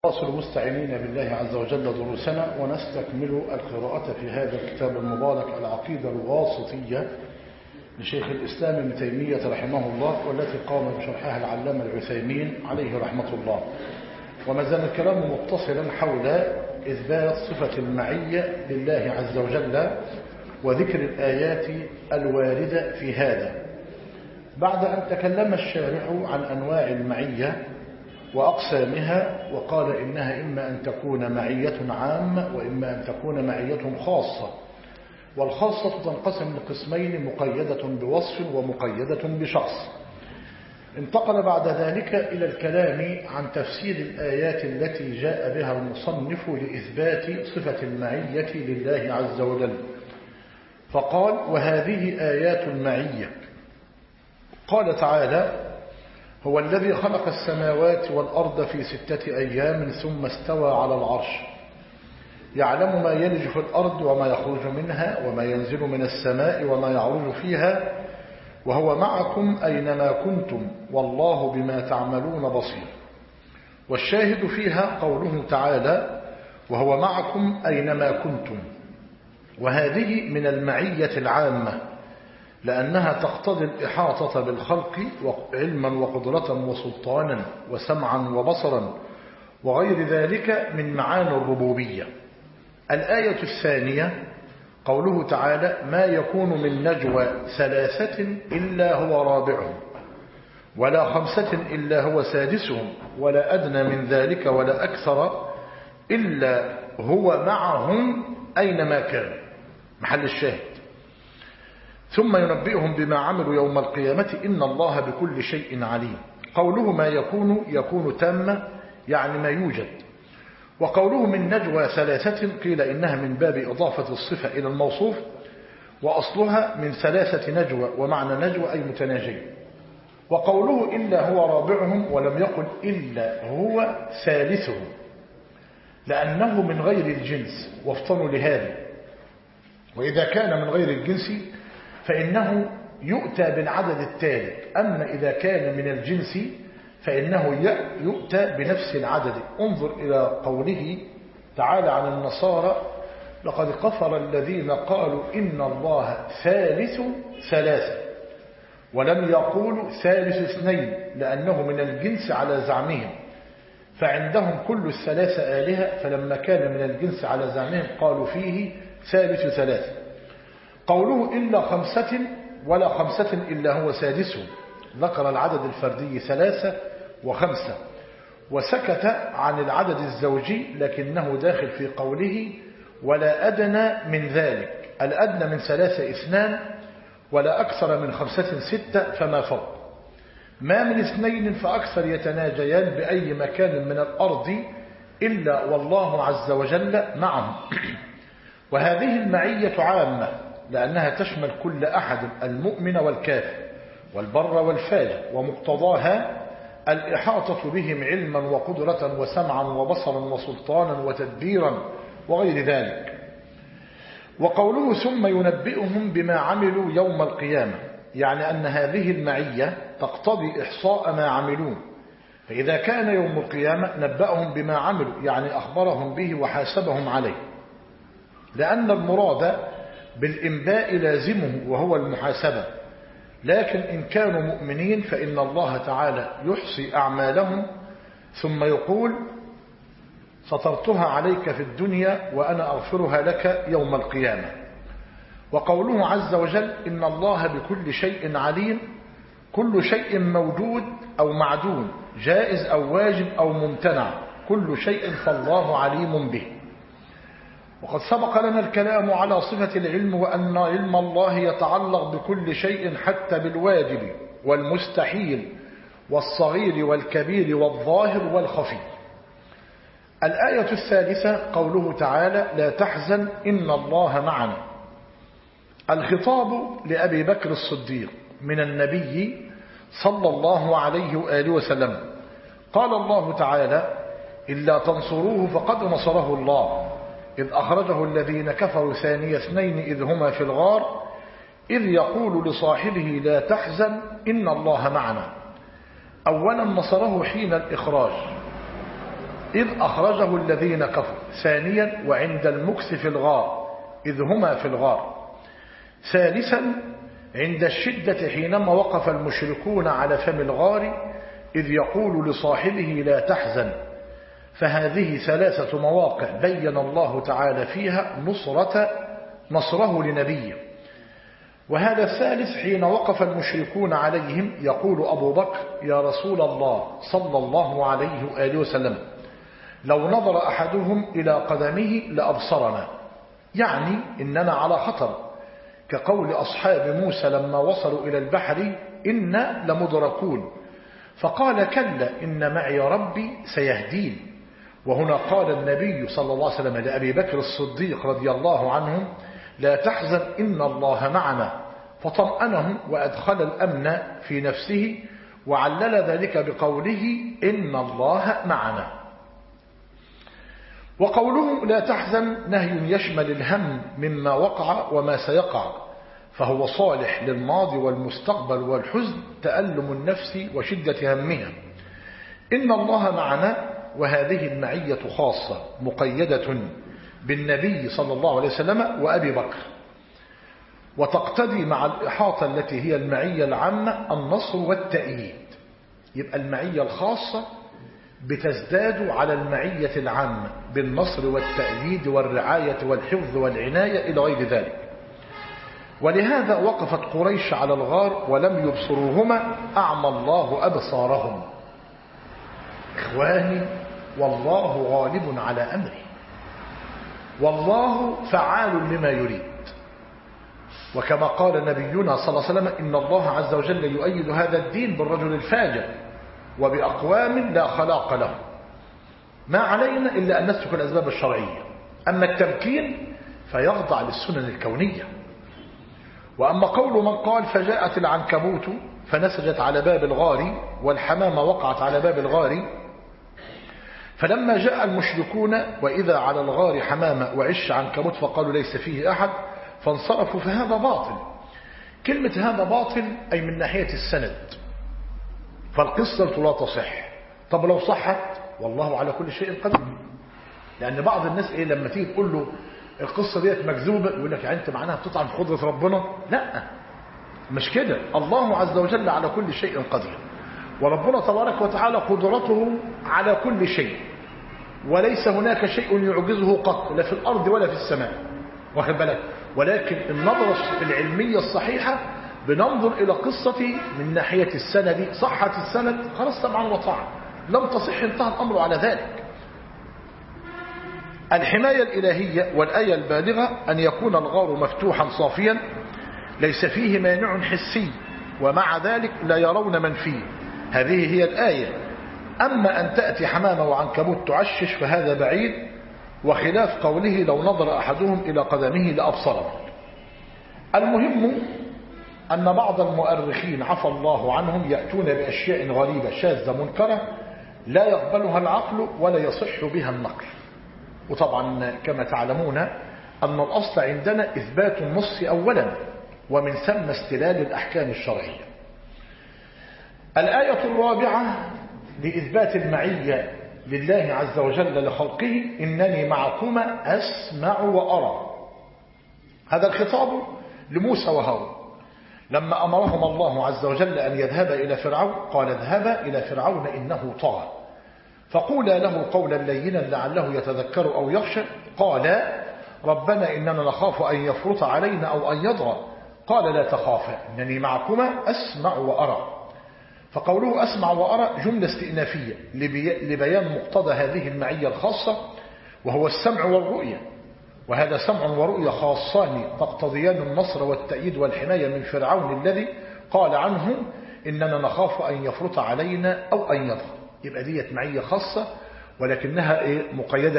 نواصل مستعينين بالله عز وجل دروسنا ونستكمل القراءة في هذا الكتاب المبارك العقيدة الواسطية لشيخ الإسلام ابن تيمية رحمه الله، والتي قام بشرحها العلامة العثيمين عليه رحمة الله. وما زال الكلام متصلا حول إثبات صفة المعية لله عز وجل وذكر الآيات الواردة في هذا، بعد أن تكلم الشارح عن أنواع المعية وأقسامها، وقال إنها إما أن تكون معية عامة وإما أن تكون معية خاصة، والخاصة تنقسم لقسمين: مقيدة بوصف ومقيدة بشخص. انتقل بعد ذلك إلى الكلام عن تفسير الآيات التي جاء بها المصنف لإثبات صفة المعية لله عز وجل، فقال: وهذه آيات المعية. قال تعالى: هو الذي خلق السماوات والأرض في 6 أيام ثم استوى على العرش، يعلم ما يلج في الأرض وما يخرج منها وما ينزل من السماء وما يعرج فيها وهو معكم أينما كنتم والله بما تعملون بصير. والشاهد فيها قوله تعالى: وهو معكم أينما كنتم، وهذه من المعية العامة، لأنها تقتضي الإحاطة بالخلق علما وقدرة وسلطانا وسمعا وبصرا وغير ذلك من معاني الربوبية. الآية الثانية قوله تعالى: ما يكون من نجوى 3 إلا هو رابعهم ولا 5 إلا هو سادسهم ولا أدنى من ذلك ولا أكثر إلا هو معهم أينما كان. محل الشاهد: ثم ينبئهم بما عملوا يوم القيامة إن الله بكل شيء عليم. قوله ما يكون تامة، يعني ما يوجد. وقوله من نجوى 3 قيل إنها من باب إضافة الصفة إلى الموصوف، وأصلها من 3 نجوى، ومعنى نجوى أي متناجين. وقوله إلا هو رابعهم ولم يقل إلا هو ثالثهم، لأنه من غير الجنس، وافتنوا لهذا. وإذا كان من غير الجنس فإنه يؤتى بالعدد الثالث، أما إذا كان من الجنس فإنه يؤتى بنفس العدد. انظر إلى قوله تعالى عن النصارى: لقد كفر الذين قالوا إن الله ثالث 3، ولم يقولوا ثالث 2، لأنه من الجنس على زعمهم، فعندهم كل 3 آلهة، فلما كان من الجنس على زعمهم قالوا فيه ثالث 3. قوله إلا 5 ولا 5 إلا هو سادسهم، ذكر العدد الفردي 3 و5، وسكت عن العدد الزوجي، لكنه داخل في قوله ولا أدنى من ذلك. الأدنى من 3 2، ولا أكثر من 5 6، فما فوق. ما من 2 فأكثر يتناجيان بأي مكان من الأرض إلا والله عز وجل معهم. وهذه المعية عامة، لأنها تشمل كل أحد، المؤمن والكافر والبر والفاجر، ومقتضاها الإحاطة بهم علما وقدرة وسمعا وبصرا وسلطانا وتدبيرا وغير ذلك. وقوله ثم ينبئهم بما عملوا يوم القيامة، يعني أن هذه المعية تقتضي إحصاء ما عملوه، فإذا كان يوم القيامة نبأهم بما عملوا، يعني أخبرهم به وحاسبهم عليه، لأن المراد بالإنباء لازمه وهو المحاسبة. لكن إن كانوا مؤمنين فإن الله تعالى يحصي أعمالهم ثم يقول: سترتها عليك في الدنيا وأنا أغفرها لك يوم القيامة. وقوله عز وجل: إن الله بكل شيء عليم، كل شيء موجود أو معدوم، جائز أو واجب أو ممتنع، كل شيء فالله عليم به. وقد سبق لنا الكلام على صفة العلم، وأن علم الله يتعلق بكل شيء حتى بالواجب والمستحيل والصغير والكبير والظاهر والخفي. الآية الثالثة قوله تعالى: لا تحزن إن الله معنا. الخطاب لأبي بكر الصديق من النبي صلى الله عليه وآله وسلم. قال الله تعالى: إلا تنصروه فقد نصره الله إذ أخرجه الذين كفروا ثاني 2 إذ هما في الغار إذ يقول لصاحبه لا تحزن إن الله معنا. أولا نصره حين الإخراج، إذ أخرجه الذين كفروا ثانيا وعند المكث في الغار إذ هما في الغار ثالثا عند الشدة حينما وقف المشركون على فم الغار إذ يقول لصاحبه لا تحزن. فهذه ثلاثة مواقع بين الله تعالى فيها نصره لنبيه. وهذا الثالث حين وقف المشركون عليهم يقول أبو بكر يا رسول الله صلى الله عليه وآله وسلم لو نظر أحدهم إلى قدمه لأبصرنا، يعني إننا على خطر، كقول أصحاب موسى لما وصلوا إلى البحر إنا لمدركون، فقال كلا إن معي ربي سيهدين. وهنا قال النبي صلى الله عليه وسلم لأبي بكر الصديق رضي الله عنه لا تحزن إن الله معنا، فطمأنه وأدخل الأمن في نفسه وعلل ذلك بقوله إن الله معنا. وقوله لا تحزن نهي يشمل الهم مما وقع وما سيقع، فهو صالح للماضي والمستقبل والحزن تألم النفس وشدة همها. إن الله معنا، وهذه المعية خاصة مقيدة بالنبي صلى الله عليه وسلم وأبي بكر، وتقتضي مع الإحاطة التي هي المعية العامة النصر والتأييد. يبقى المعية الخاصة بتزداد على المعية العامة بالنصر والتأييد والرعاية والحفظ والعناية إلى غير ذلك. ولهذا وقفت قريش على الغار ولم يبصروهما أعمى الله أبصارهم. إخواني والله غالب على أمره، والله فعال لما يريد. وكما قال نبينا صلى الله عليه وسلم إن الله عز وجل يؤيد هذا الدين بالرجل الفاجر وبأقوام لا خلاق له. ما علينا إلا أن نسلك الأسباب الشرعية، أما التمكين فيخضع للسنن الكونية. وأما قول من قال فجاءت العنكبوت فنسجت على باب الغار والحمامة وقعت على باب الغار، فلما جاء المشركون وإذا على الغار حمامة وعش عنكبوت فقالوا ليس فيه أحد فانصرفوا، فهذا باطل. كلمة هذا باطل أي من ناحية السند، فالقصة لا تصح. طب لو صحت والله على كل شيء قدير. لأن بعض الناس لما تيجي تقول له القصة ديت مكذوبة يقول لك يعني أنت معناها بتطعن في قدرة ربنا. لا، مش كده. الله عز وجل على كل شيء قدير، وربنا تبارك وتعالى قدرته على كل شيء، وليس هناك شيء يعجزه قط لا في الأرض ولا في السماء، واخد بالك. ولكن النظرة العلمية الصحيحة بننظر إلى قصة من ناحية السند. صحت السند خلاص طبعا وطاعة، لم تصح انتهى الأمر على ذلك. الحماية الإلهية والآية البالغة أن يكون الغار مفتوحا صافيا ليس فيه مانع حسي، ومع ذلك لا يرون من فيه، هذه هي الآية. أما أن تأتي حمامة وعنكبوت تعشش فهذا بعيد، وخلاف قوله لو نظر أحدهم إلى قدمه لأبصره. المهم أن بعض المؤرخين عفى الله عنهم يأتون بأشياء غريبة شاذة منكرة لا يقبلها العقل ولا يصح بها النقل. وطبعا كما تعلمون أن الأصل عندنا إثبات النص أولا، ومن ثم استلال الأحكام الشرعية. الآية الرابعة لإثبات المعية لله عز وجل لخلقه إنني معكما أسمع وأرى. هذا الخطاب لموسى وهارون لما أمرهما الله عز وجل أن يذهبا إلى فرعون، قال اذهبا إلى فرعون إنه طغى فقولا له قولا لينا لعله يتذكر أو يخشى. قال ربنا إننا نخاف أن يفرط علينا أو أن يطغى. قال لا تخافا إنني معكما أسمع وأرى. فقوله أسمع وأرى جملة استئنافية لبيان مقتضى هذه المعية الخاصة، وهو السمع والرؤية. وهذا سمع ورؤية خاصان تقتضيان النصر والتأييد والحماية من فرعون الذي قال عنه إننا نخاف أن يفرط علينا أو أن يطغى. يبقى ديت معية خاصة، ولكنها مقيدة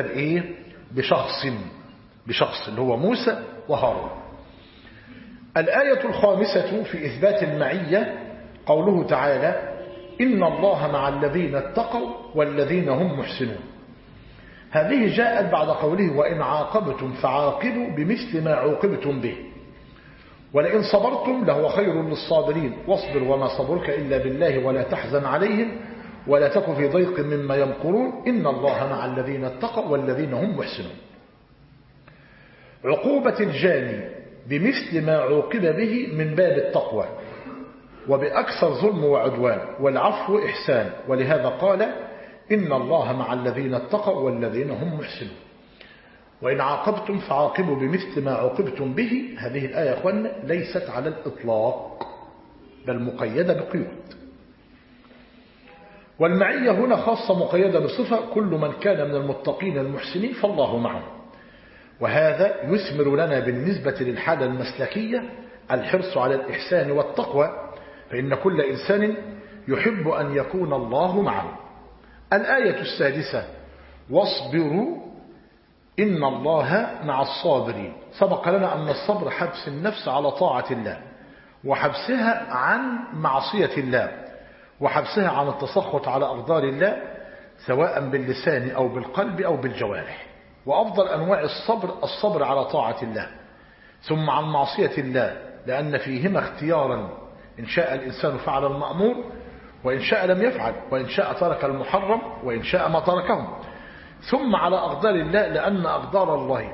بشخص اللي هو موسى وهارون. الآية الخامسة في إثبات المعية قوله تعالى إن الله مع الذين اتقوا والذين هم محسنون. هذه جاءت بعد قوله وإن عاقبتم فعاقبوا بمثل ما عوقبتم به ولئن صبرتم لهو خير للصابرين واصبر وما صبرك إلا بالله ولا تحزن عليهم ولا تك في ضيق مما يمكرون إن الله مع الذين اتقوا والذين هم محسنون. عقوبة الجاني بمثل ما عوقب به من باب التقوى وبأكثر ظلم وعدوان، والعفو إحسان، ولهذا قال إن الله مع الذين اتقوا والذين هم محسنون. وإن عاقبتم فعاقبوا بمثل ما عوقبتم به. هذه الآية يا أخوانا ليست على الإطلاق بل مقيدة بقيود، والمعية هنا خاصة مقيدة بصفة كل من كان من المتقين المحسنين فالله معه. وهذا يثمر لنا بالنسبة للحالة المسلكية الحرص على الإحسان والتقوى، فإن كل إنسان يحب أن يكون الله معه. الآية السادسة واصبروا إن الله مع الصابرين. سبق لنا أن الصبر حبس النفس على طاعة الله، وحبسها عن معصية الله، وحبسها عن التسخط على أقدار الله سواء باللسان أو بالقلب أو بالجوارح. وأفضل أنواع الصبر على طاعة الله، ثم عن معصية الله، لأن فيهما اختيارا، إن شاء الإنسان فعل المأمور وإن شاء لم يفعل، وإن شاء ترك المحرم وإن شاء ما تركه، ثم على أقدار الله، لأن أقدار الله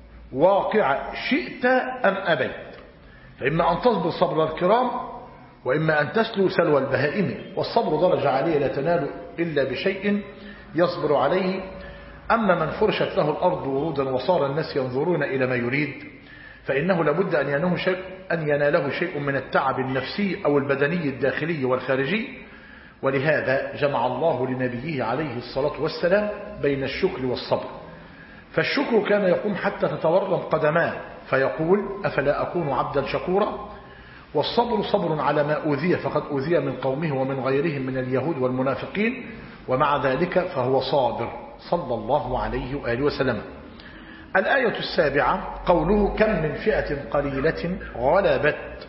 واقعة شئت أم أبيت، فإما أن تصبر صبر الكرام وإما أن تسلو سلوى البهائم. والصبر درجة عالية لا تنال إلا بشيء يصبر عليه. أما من فرشت له الأرض ورودا وصار الناس ينظرون إلى ما يريد فإنه لابد أن يناله شيء من التعب النفسي أو البدني الداخلي والخارجي. ولهذا جمع الله لنبيه عليه الصلاة والسلام بين الشكر والصبر. فالشكر كان يقوم حتى تتورم قدماه فيقول أفلا أكون عبدا شكورا. والصبر صبر على ما أوذي، فقد أوذي من قومه ومن غيرهم من اليهود والمنافقين، ومع ذلك فهو صابر صلى الله عليه وآله وسلم. الآية السابعة قوله كم من فئة قليلة غلبت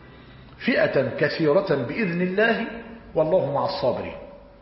فئة كثيرة بإذن الله والله مع الصابرين.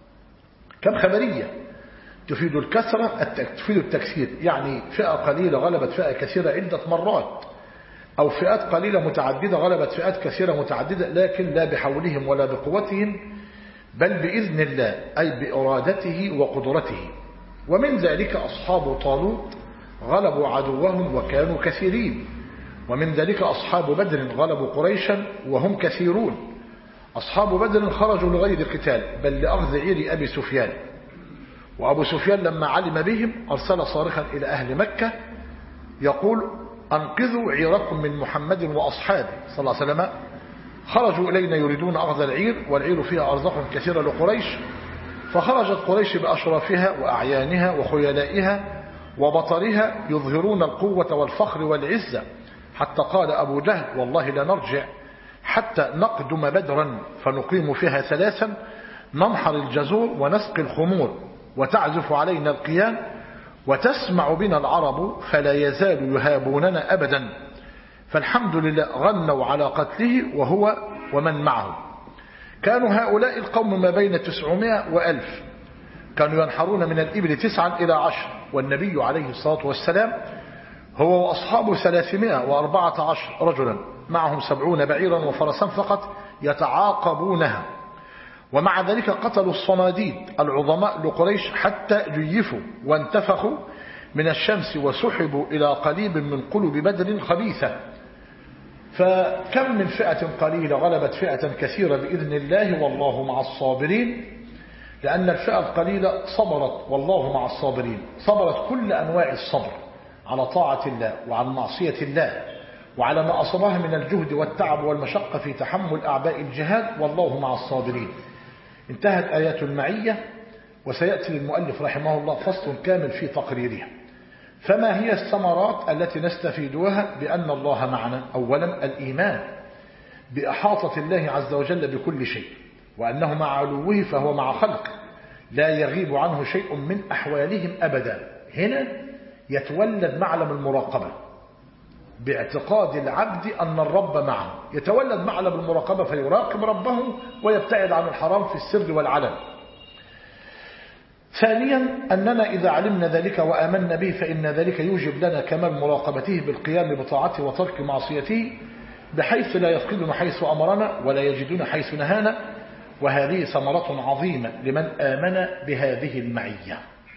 كم خبرية تفيد الكثرة، تفيد التكثير، يعني فئة قليلة غلبت فئة كثيرة عدة مرات، أو فئات قليلة متعددة غلبت فئات كثيرة متعددة، لكن لا بحولهم ولا بقوتهم بل بإذن الله، أي بإرادته وقدرته. ومن ذلك أصحاب طالوت غلبوا عدوهم وكانوا كثيرين، ومن ذلك أصحاب بدر غلبوا قريشا وهم كثيرون. أصحاب بدر خرجوا لغير القتال بل لأخذ عير أبي سفيان، وأبو سفيان لما علم بهم أرسل صارخا إلى أهل مكة يقول أنقذوا عيركم من محمد وأصحابه صلى الله عليه وسلم. خرجوا إلينا يريدون أخذ العير، والعير فيها أرزاق كثيرة لقريش، فخرجت قريش بأشرافها وأعيانها وخيلائها وبطرها يظهرون القوة والفخر والعزة، حتى قال أبو جهل والله لنرجع حتى نقدم بدرا فنقيم فيها 3 ننحر الجزور ونسقي الخمور وتعزف علينا القيان وتسمع بنا العرب فلا يزال يهابوننا أبدا. فالحمد لله غنوا على قتله وهو ومن معه. كانوا هؤلاء القوم ما بين 900 و1000، كانوا ينحرون من الإبل 9 إلى 10، والنبي عليه الصلاة والسلام هو وأصحابه 314 رجلا، معهم 70 بعيرا وفرسا فقط يتعاقبونها. ومع ذلك قتلوا الصناديد العظماء لقريش حتى جيفوا وانتفخوا من الشمس وسحبوا إلى قليب من قلوب بدر خبيثة. فكم من فئة قليلة غلبت فئة كثيرة بإذن الله والله مع الصابرين، لأن الفئة القليلة صبرت والله مع الصابرين، صبرت كل أنواع الصبر على طاعة الله وعن معصية الله وعلى ما أصابها من الجهد والتعب والمشقة في تحمل أعباء الجهاد والله مع الصابرين. انتهت آيات المعية، وسيأتي للمؤلف رحمه الله فصل كامل في تقريرها. فما هي الثمرات التي نستفيدها بأن الله معنا؟ أولا الإيمان بإحاطة الله عز وجل بكل شيء، وأنه مع علوه فهو مع خلقه لا يغيب عنه شيء من أحوالهم أبدا. هنا يتولد معلم المراقبة باعتقاد العبد أن الرب معه، يتولد معلم المراقبة فيراقب ربه ويبتعد عن الحرام في السر والعلن. ثانيا أننا إذا علمنا ذلك وآمنا به فإن ذلك يوجب لنا كمال مراقبته بالقيام بطاعته وترك معصيته، بحيث لا يفقدنا حيث أمرنا ولا يجدنا حيث نهانا، وهذه ثمرة عظيمة لمن آمن بهذه المعية.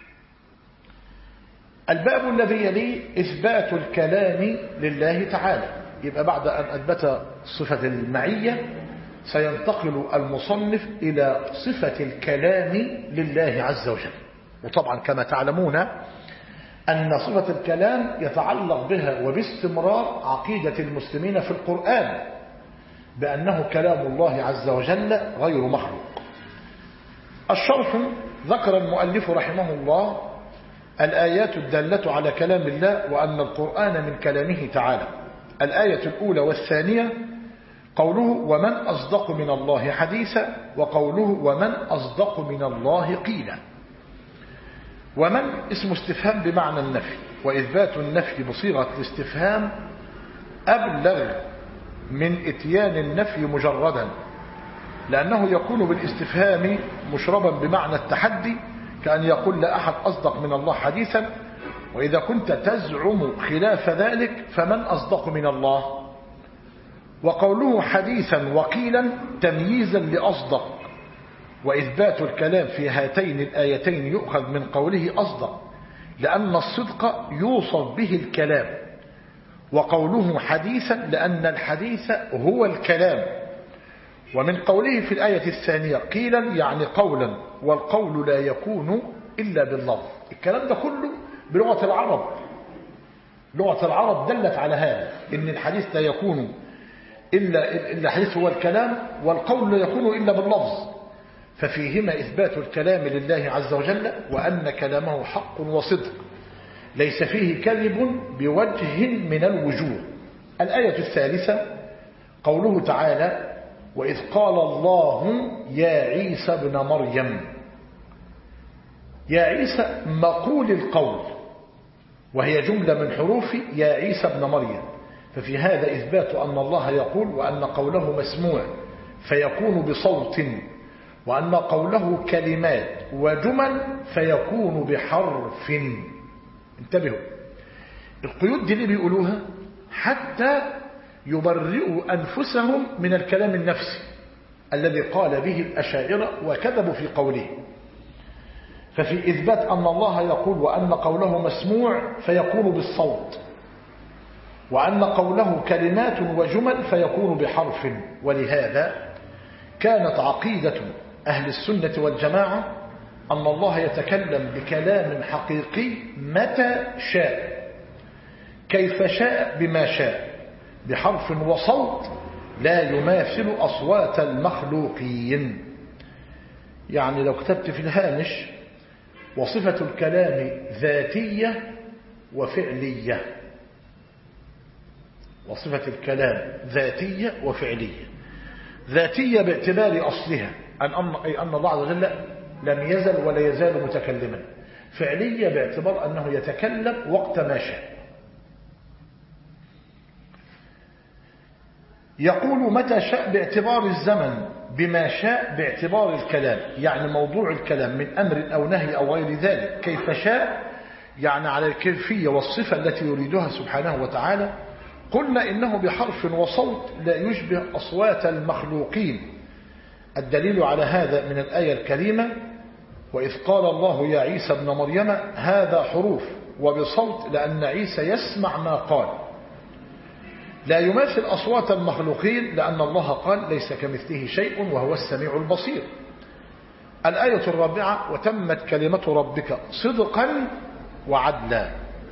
الباب الذي يليه إثبات الكلام لله تعالى. يبقى بعد أن أثبت صفة المعية سينتقل المصنف إلى صفة الكلام لله عز وجل. وطبعا كما تعلمون أن صفة الكلام يتعلق بها وباستمرار عقيدة المسلمين في القرآن بأنه كلام الله عز وجل غير مخلوق. الشرح ذكر المؤلف رحمه الله الآيات الدالة على كلام الله وأن القرآن من كلامه تعالى. الآية الأولى والثانية قوله ومن أصدق من الله حديثا، وقوله ومن أصدق من الله قيلا. ومن اسم استفهام بمعنى النفي، وإثبات النفي بصيغة الاستفهام أبلغ من إتيان النفي مجردا، لأنه يكون بالاستفهام مشربا بمعنى التحدي، كأن يقول لا أحد أصدق من الله حديثا، وإذا كنت تزعم خلاف ذلك فمن أصدق من الله. وقوله حديثا وقيلا تمييزا لأصدق، وإثبات الكلام في هاتين الآيتين يؤخذ من قوله أصدق لأن الصدق يوصف به الكلام، وقوله حديثا لأن الحديث هو الكلام. ومن قوله في الآية الثانية قيلا يعني قولا، والقول لا يكون إلا باللفظ. الكلام ده كله بلغة العرب، لغة العرب دلت على هذا، إن الحديث لا يكون إلا الحديث هو الكلام، والقول لا يكون إلا باللفظ. ففيهما إثبات الكلام لله عز وجل وأن كلامه حق وصدق ليس فيه كذب بوجه من الوجوه. الآية الثالثة قوله تعالى وإذ قال الله يا عيسى ابن مريم. يا عيسى مقول القول، وهي جملة من حروف يا عيسى ابن مريم، ففي هذا إثبات أن الله يقول وأن قوله مسموع فيكون بصوت، وأن قوله كلمات وجمل فيكون بحرف. انتبهوا، القيود دي اللي بيقولوها حتى يبرئوا أنفسهم من الكلام النفسي الذي قال به الأشاعرة وكذبوا في قوله. ففي إثبات أن الله يقول وأن قوله مسموع فيكون بالصوت، وأن قوله كلمات وجمل فيكون بحرف. ولهذا كانت عقيدة أهل السنة والجماعة أن الله يتكلم بكلام حقيقي متى شاء كيف شاء بما شاء بحرف وصوت لا يماثل أصوات المخلوقين. يعني لو كتبت في الهامش وصفة الكلام ذاتية وفعلية، وصفة الكلام ذاتية وفعلية. ذاتية باعتبار أصلها أي أن الله عز وجل لم يزل ولا يزال متكلما. فعلية باعتبار أنه يتكلم وقت ما شاء. يقول متى شاء باعتبار الزمن، بما شاء باعتبار الكلام، يعني موضوع الكلام من أمر أو نهي أو غير ذلك. كيف شاء يعني على الكيفية والصفة التي يريدها سبحانه وتعالى. قلنا إنه بحرف وصوت لا يشبه أصوات المخلوقين. الدليل على هذا من الآية الكريمة وإذ قال الله يا عيسى ابن مريم، هذا حروف وبصوت لأن عيسى يسمع ما قال. لا يماثل أصوات المخلوقين لأن الله قال ليس كمثله شيء وهو السميع البصير. الآية الرابعة وتمت كلمة ربك صدقا وعدلا.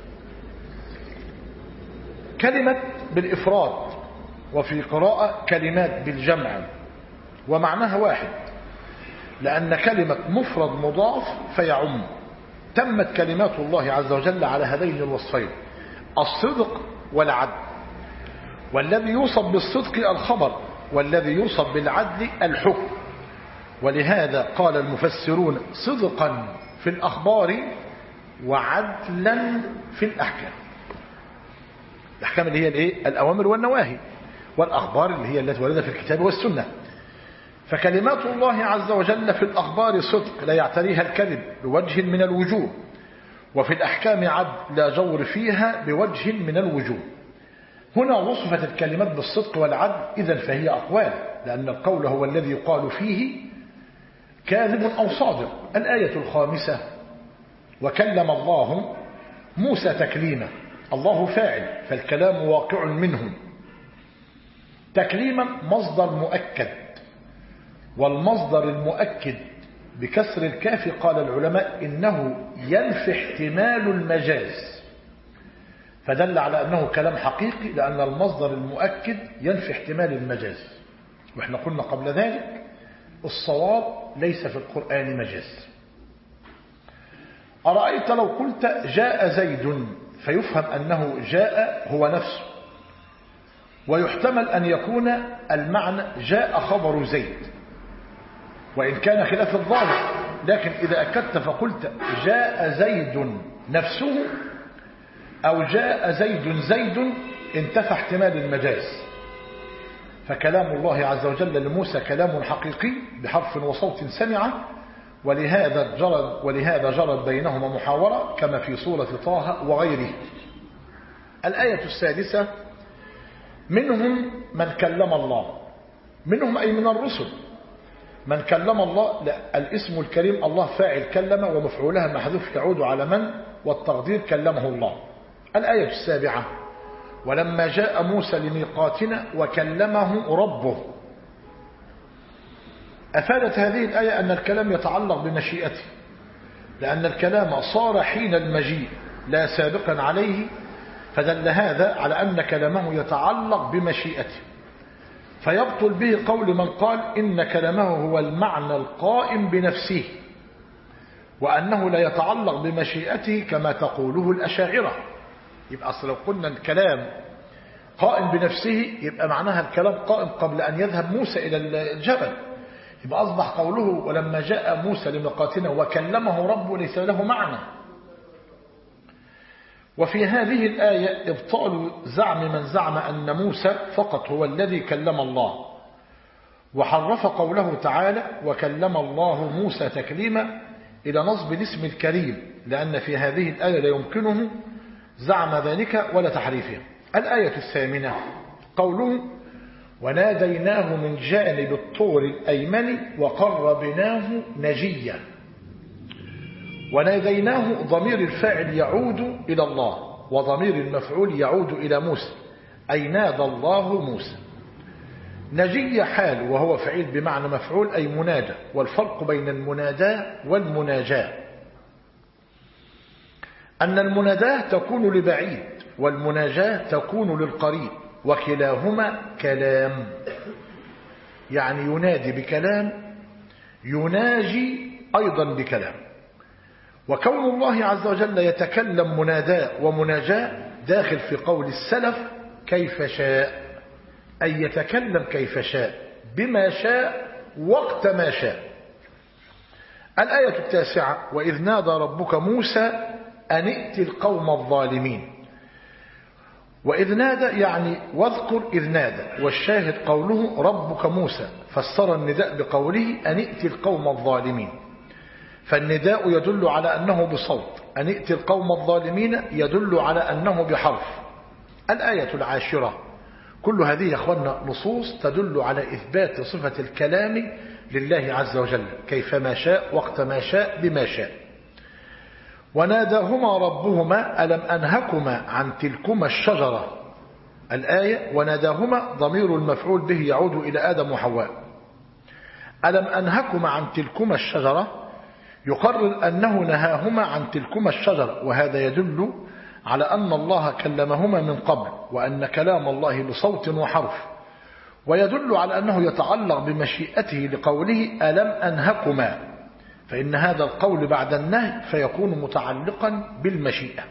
كلمة بالإفراد، وفي قراءة كلمات بالجمع، ومعناها واحد، لأن كلمة مفرد مضاف فيعم. تمت كلمات الله عز وجل على هذين الوصفين الصدق والعدل. والذي يوصف بالصدق الخبر، والذي يوصف بالعدل الحكم. ولهذا قال المفسرون صدقا في الأخبار وعدلا في الأحكام. الأحكام اللي هي الايه؟ الأوامر والنواهي، والأخبار اللي هي التي وردت في الكتاب والسنة. فكلمات الله عز وجل في الأخبار صدق لا يعتريها الكذب بوجه من الوجوه، وفي الأحكام عدل لا جور فيها بوجه من الوجوه. هنا وصفت الكلمات بالصدق والعدل، إذن فهي أقوال، لأن القول هو الذي يقال فيه كاذب أو صادق. الآية الخامسة: وكلم الله موسى تكليما. الله فاعل، فالكلام واقع منه. تكليما مصدر مؤكد، والمصدر المؤكد بكسر الكاف قال العلماء إنه ينفي احتمال المجاز، فدل على أنه كلام حقيقي، لأن المصدر المؤكد ينفي احتمال المجاز. وإحنا قلنا قبل ذلك الصواب ليس في القرآن مجاز. أرأيت لو قلت جاء زيد، فيفهم أنه جاء هو نفسه، ويحتمل أن يكون المعنى جاء خبر زيد، وإن كان خلاف الظاهر. لكن إذا أكدت فقلت جاء زيد نفسه أو جاء زيد انتفى احتمال المجاز. فكلام الله عز وجل لموسى كلام حقيقي بحرف وصوت سمعه، ولهذا جرت بينهما محاورة كما في سورة طه وغيره. الآية السادسة: منهم من كلم الله. منهم أي من الرسل. من كلم الله، لا، الاسم الكريم الله فاعل كلم، ومفعولها محذوف يعود على من، والتقدير كلمه الله. الآية السابعة: ولما جاء موسى لميقاتنا وكلمه ربه. أفادت هذه الآية أن الكلام يتعلق بمشيئته، لأن الكلام صار حين المجيء لا سابقا عليه، فدل هذا على أن كلامه يتعلق بمشيئته، فيبطل به قول من قال إن كلامه هو المعنى القائم بنفسه، وأنه لا يتعلق بمشيئته كما تقوله الأشاعرة. يبقى أصل لو قلنا الكلام قائم بنفسه يبقى معناها الكلام قائم قبل أن يذهب موسى إلى الجبل، يبقى أصبح قوله ولما جاء موسى لميقاتنا وكلمه ربه ليس له معنى. وفي هذه الآية إبطال زعم من زعم أن موسى فقط هو الذي كلم الله، وحرف قوله تعالى وكلم الله موسى تكليما إلى نصب الاسم الكريم، لأن في هذه الآية لا يمكنه زعم ذلك ولا تحريفه. الآية الثامنة: قوله وناديناه من جانب الطور الأيمن وقربناه نجيا. وناديناه ضمير الفاعل يعود إلى الله، وضمير المفعول يعود إلى موسى، أي نادى الله موسى. نجي حال وهو فعيل بمعنى مفعول أي منادى، والفرق بين المناداة والمناجاة أن المناداة تكون لبعيد والمناجاة تكون للقريب، وكلاهما كلام، يعني ينادي بكلام يناجي أيضا بكلام. وكون الله عز وجل يتكلم مناداة ومناجاة داخل في قول السلف كيف شاء، أي يتكلم كيف شاء بما شاء وقت ما شاء. الآية التاسعة: وإذ نادى ربك موسى أن ائت القوم الظالمين. وإذ نادى يعني واذكر إذ نادى، والشاهد قوله ربك موسى، فسر النداء بقوله أن ائت القوم الظالمين، فالنداء يدل على أنه بصوت، أن ائت القوم الظالمين يدل على أنه بحرف. الآية العاشرة: كل هذه يا أخوانا نصوص تدل على إثبات صفة الكلام لله عز وجل كيفما شاء وقت ما شاء بما شاء. وناداهما ربهما ألم أنهكما عن تلكما الشجرة. الآية وناداهما ضمير المفعول به يعود إلى آدم وحواء. ألم أنهكما عن تلكما الشجرة يقرر أنه نهاهما عن تلكما الشجرة، وهذا يدل على أن الله كلمهما من قبل، وأن كلام الله بصوت وحرف، ويدل على أنه يتعلق بمشيئته لقوله ألم أنهكما، فإن هذا القول بعد النهي فيكون متعلقا بالمشيئة.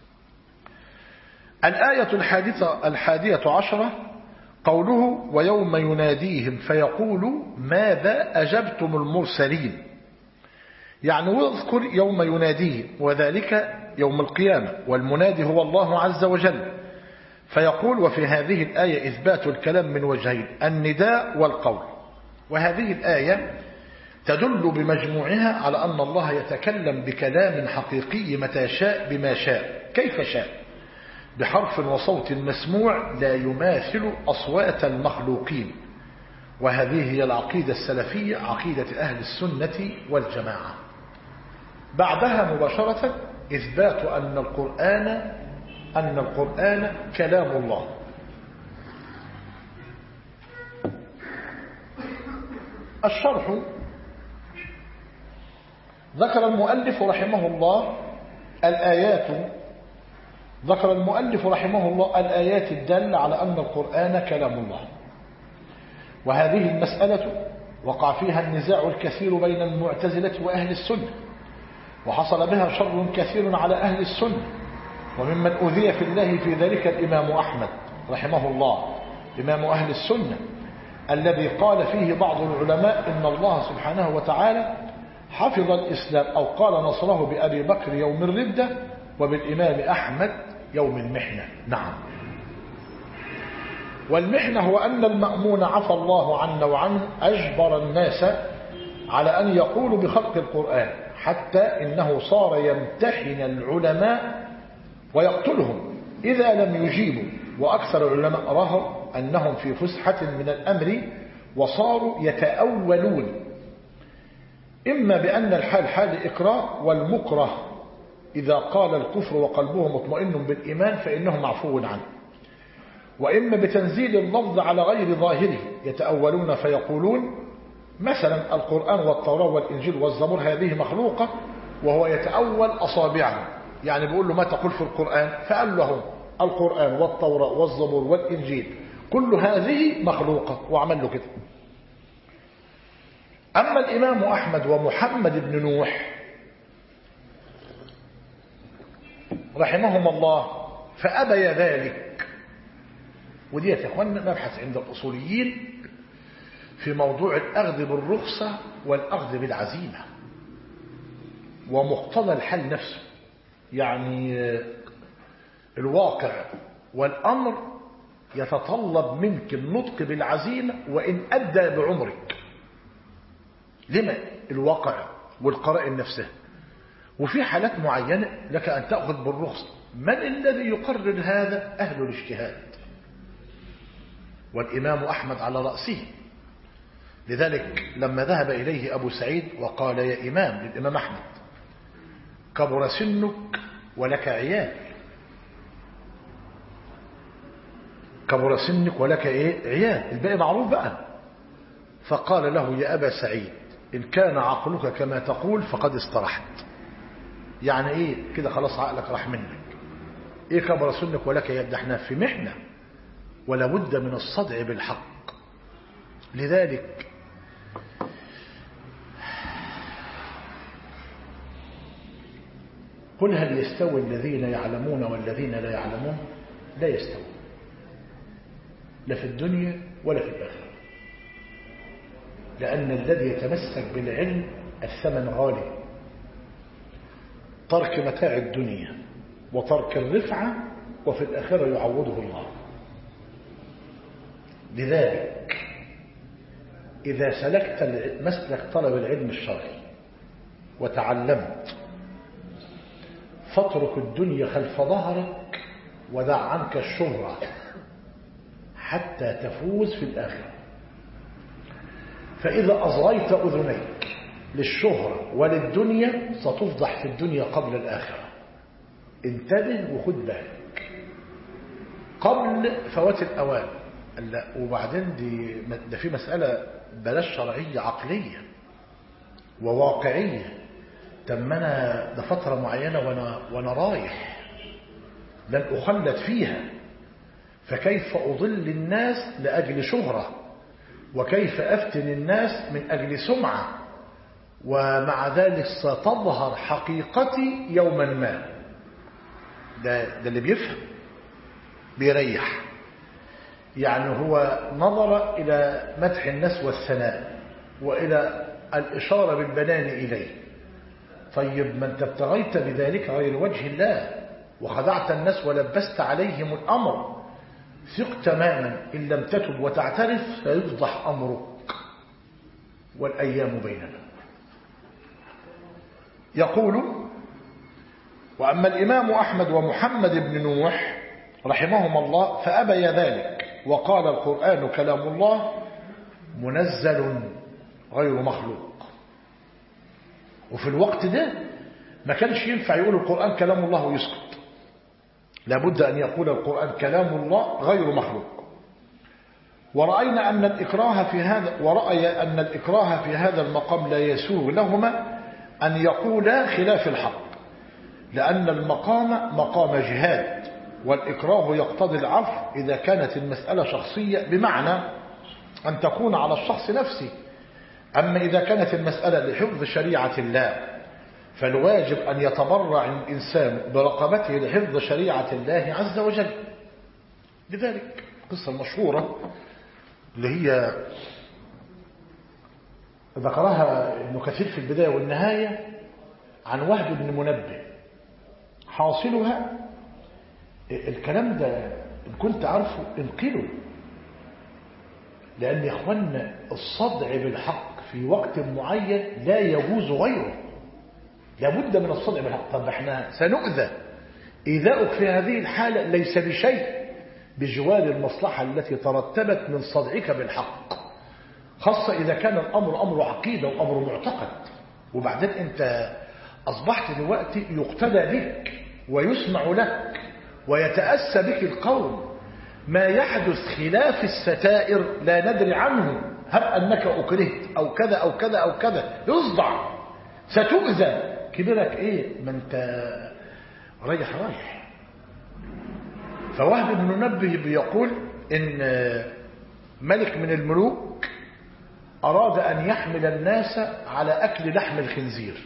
الآية الحادية عشرة: قوله ويوم يناديهم فيقول ماذا أجبتم المرسلين، يعني واذكر يوم يناديهم، وذلك يوم القيامة، والمنادي هو الله عز وجل. فيقول وفي هذه الآية إثبات الكلام من وجهين: النداء والقول. وهذه الآية تدل بمجموعها على أن الله يتكلم بكلام حقيقي متى شاء بما شاء كيف شاء، بحرف وصوت مسموع لا يماثل أصوات المخلوقين، وهذه هي العقيدة السلفية، عقيدة أهل السنة والجماعة. بعدها مباشرة إثبات أن القرآن كلام الله. الشرح: ذكر المؤلف رحمه الله الآيات الدالة على أن القرآن كلام الله. وهذه المسألة وقع فيها النزاع الكثير بين المعتزلة وأهل السنة، وحصل بها شر كثير على أهل السنة، وممن أذي في الله في ذلك الإمام أحمد رحمه الله إمام أهل السنة، الذي قال فيه بعض العلماء إن الله سبحانه وتعالى حفظ الإسلام أو قال نصره بأبي بكر يوم الردة وبالإمام أحمد يوم المحنة. نعم. والمحنة هو أن المأمون عفى الله عنا وعنه أجبر الناس على أن يقولوا بخلق القرآن، حتى إنه صار يمتحن العلماء ويقتلهم إذا لم يجيبوا. وأكثر العلماء رأوا أنهم في فسحة من الأمر، وصاروا يتأولون، إما بأن الحال حال إكراه، والمكره إذا قال الكفر وقلبه مطمئن بالإيمان فإنه معفو عنه، وإما بتنزيل اللفظ على غير ظاهره، يتأولون فيقولون مثلا القرآن والتوراة والإنجيل والزبور هذه مخلوقة، وهو يتأول أصابعه، يعني بيقول له ما تقول في القرآن، فقال لهم القرآن والتوراة والزبور والإنجيل كل هذه مخلوقة، وعمل له كده. أما الإمام أحمد ومحمد بن نوح رحمهما الله فأبي ذلك. وديت يا اخواننا نبحث عند الأصوليين في موضوع الأخذ بالرخصة والأخذ بالعزيمة ومقتضى الحل نفسه، يعني الواقع والأمر يتطلب منك النطق بالعزيمة وإن أدى بعمرك. لما الواقع والقرائن نفسها. وفي حالات معينة لك أن تأخذ بالرخصة. من الذي يقرر هذا؟ أهل الاجتهاد، والإمام أحمد على رأسه. لذلك لما ذهب إليه أبو سعيد وقال يا إمام للإمام أحمد كبر سنك ولك عيال، كبر سنك ولك عيال، الباقي معروف بقى. فقال له يا أبا سعيد إن كان عقلك كما تقول فقد استرحت. يعني إيه كده؟ خلاص عقلك راح منك. إيه كبر سنك ولك يد؟ احنا في محنة ولا بد من الصدع بالحق. لذلك قل هل يستوي الذين يعلمون والذين لا يعلمون؟ لا يستوي، لا في الدنيا ولا في الآخرة. لأن الذي يتمسك بالعلم الثمن غالي، ترك متاع الدنيا وترك الرفعة، وفي الآخرة يعوضه الله. لذلك إذا سلكت مسلك طلب العلم الشرعي وتعلمت، فاترك الدنيا خلف ظهرك ودع عنك الشهرة حتى تفوز في الآخرة. فإذا أصغيت أذنيك للشهرة وللدنيا ستفضح في الدنيا قبل الآخرة. انتبه وخد بالك قبل فوات الأوان. لا وبعدين ده في مسألة بلاش شرعية، عقلية وواقعية. أنا ده فترة معينة وأنا رايح لن أخلد فيها، فكيف أضل الناس لأجل شهرة؟ وكيف أفتن الناس من أجل سمعة؟ ومع ذلك ستظهر حقيقتي يوما ما. ده اللي بيفهم بيريح. يعني هو نظر إلى مدح الناس والثناء وإلى الإشارة بالبنان إليه. طيب ما أنت ابتغيت بذلك غير وجه الله وخدعت الناس ولبست عليهم الأمر. ثق تماما إن لم تتب وتعترف فيفضح أمرك والأيام بيننا. يقول وأما الإمام أحمد ومحمد بن نوح رحمهما الله فأبي ذلك وقال القرآن كلام الله، منزل غير مخلوق. وفي الوقت ده ما كانش ينفع يقول القرآن كلام الله ويسكت، لابد أن يقول القرآن كلام الله غير مخلوق. ورأينا أن الإكراه في هذا ورأي أن الإكراه في هذا المقام لا يسوغ لهما أن يقولا خلاف الحق، لأن المقام مقام جهاد، والإكراه يقتضي العفو إذا كانت المسألة شخصية، بمعنى أن تكون على الشخص نفسه. أما إذا كانت المسألة لحفظ شريعة الله فالواجب أن يتبرع الإنسان برقبته لحفظ شريعة الله عز وجل. لذلك القصة المشهورة اللي هي ذكرها ابن كثير في البداية والنهاية عن وهب بن منبه، حاصلها الكلام ده إن كنت عارفه انقله، لأن يا إخوانا الصدع بالحق في وقت معين لا يجوز غيره، لابد من الصدع بالحق. طب احنا سنؤذى، إيذاؤك في هذه الحالة ليس بشيء بجوار المصلحة التي ترتبت من صدعك بالحق، خاصة إذا كان الأمر أمر عقيدة وأمر معتقد. وبعدين أنت أصبحت دلوقتي يقتدى بك ويسمع لك ويتأسى بك القوم. ما يحدث خلاف الستائر لا ندري عنه، هب أنك أكرهت أو كذا أو كذا أو كذا، يصدع، ستؤذى، كبيرك إيه؟ ما أنت رايح. فوهب بن منبه بيقول إن ملك من الملوك أراد أن يحمل الناس على أكل لحم الخنزير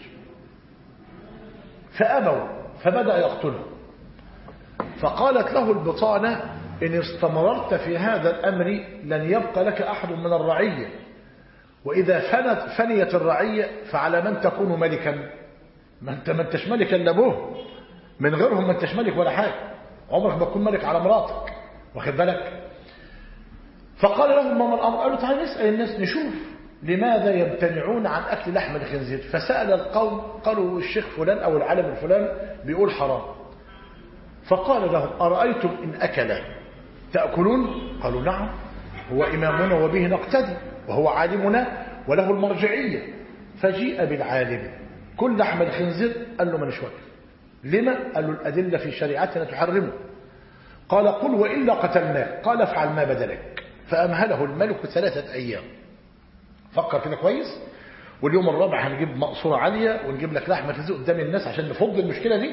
فأبوا، فبدأ يقتله. فقالت له البطانة إن استمررت في هذا الأمر لن يبقى لك أحد من الرعية، وإذا فنيت الرعية فعلى من تكون ملكا؟ ما انتش ملكا لابوه، من غيرهم ما انتش ملك ولا حاجة، عمرك ما تكون ملك على مراتك، واخد بالك؟ فقال لهم ما الأمر؟ قالوا تعالوا نسأل الناس نشوف لماذا يمتنعون عن أكل لحم الخنزير. فسأل القوم، قالوا الشيخ فلان أو العالم الفلان بيقول حرام. فقال لهم أرأيتم إن أكل تأكلون؟ قالوا نعم، هو إمامنا وبه نقتدي وهو عالمنا وله المرجعية. فجيء بالعالم كل لحم الخنزير، قال له ما نشوف. لما؟ قال له الأدلة في شريعتنا تحرمه. قال قل وإلا قتلناه. قال افعل ما بدلك. فأمهله الملك 3 أيام. فكر كده كويس، واليوم الرابع هنجيب مقصورة عالية ونجيب لك لحمة خنزير قدام الناس عشان نفض المشكلة دي.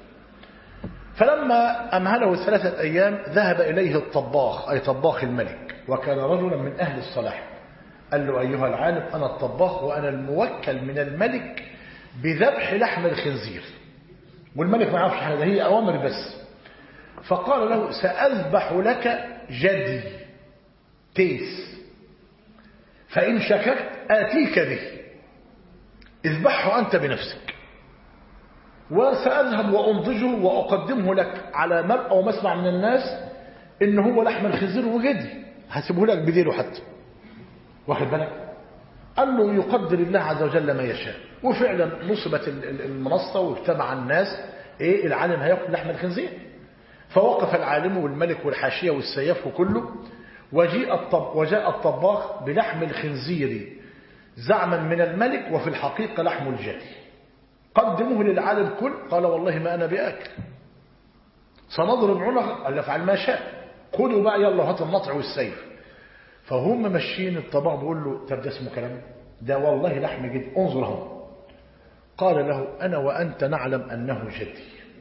فلما أمهله 3 أيام ذهب إليه الطباخ، أي طباخ الملك، وكان رجلا من أهل الصلاح. قال له أيها العالم أنا الطباخ وأنا الموكل من الملك بذبح لحم الخنزير، والملك ما يعرفش حاجة، هي أوامر بس. فقال له سأذبح لك جدي تيس، فإن شككت آتيك به، اذبحه أنت بنفسك، وسأذهب وأنضجه وأقدمه لك على مرأى ومسمع من الناس إن هو لحم الخنزير وجدي، هسيبه لك بديله حتى، واخد بالك؟ قال له يقدر الله عز وجل ما يشاء. وفعلا نصبت المنصة واجتمع الناس، ايه العالم هياكل لحم الخنزير. فوقف العالم والملك والحاشية والسياف وكله، وجاء الطباخ بلحم الخنزير زعما من الملك وفي الحقيقة لحم الجدي. قدموه للعالم كل، قال والله ما أنا بأكل، سنضرب عنق. قال افعل ما شاء، خذوا بقى يلا هات النطع والسيف. فهم ماشيين، الطباخ بيقول له طب ده اسمه كلام؟ ده والله لحم جدي، انظر اهو. قال له أنا وأنت نعلم أنه جدي،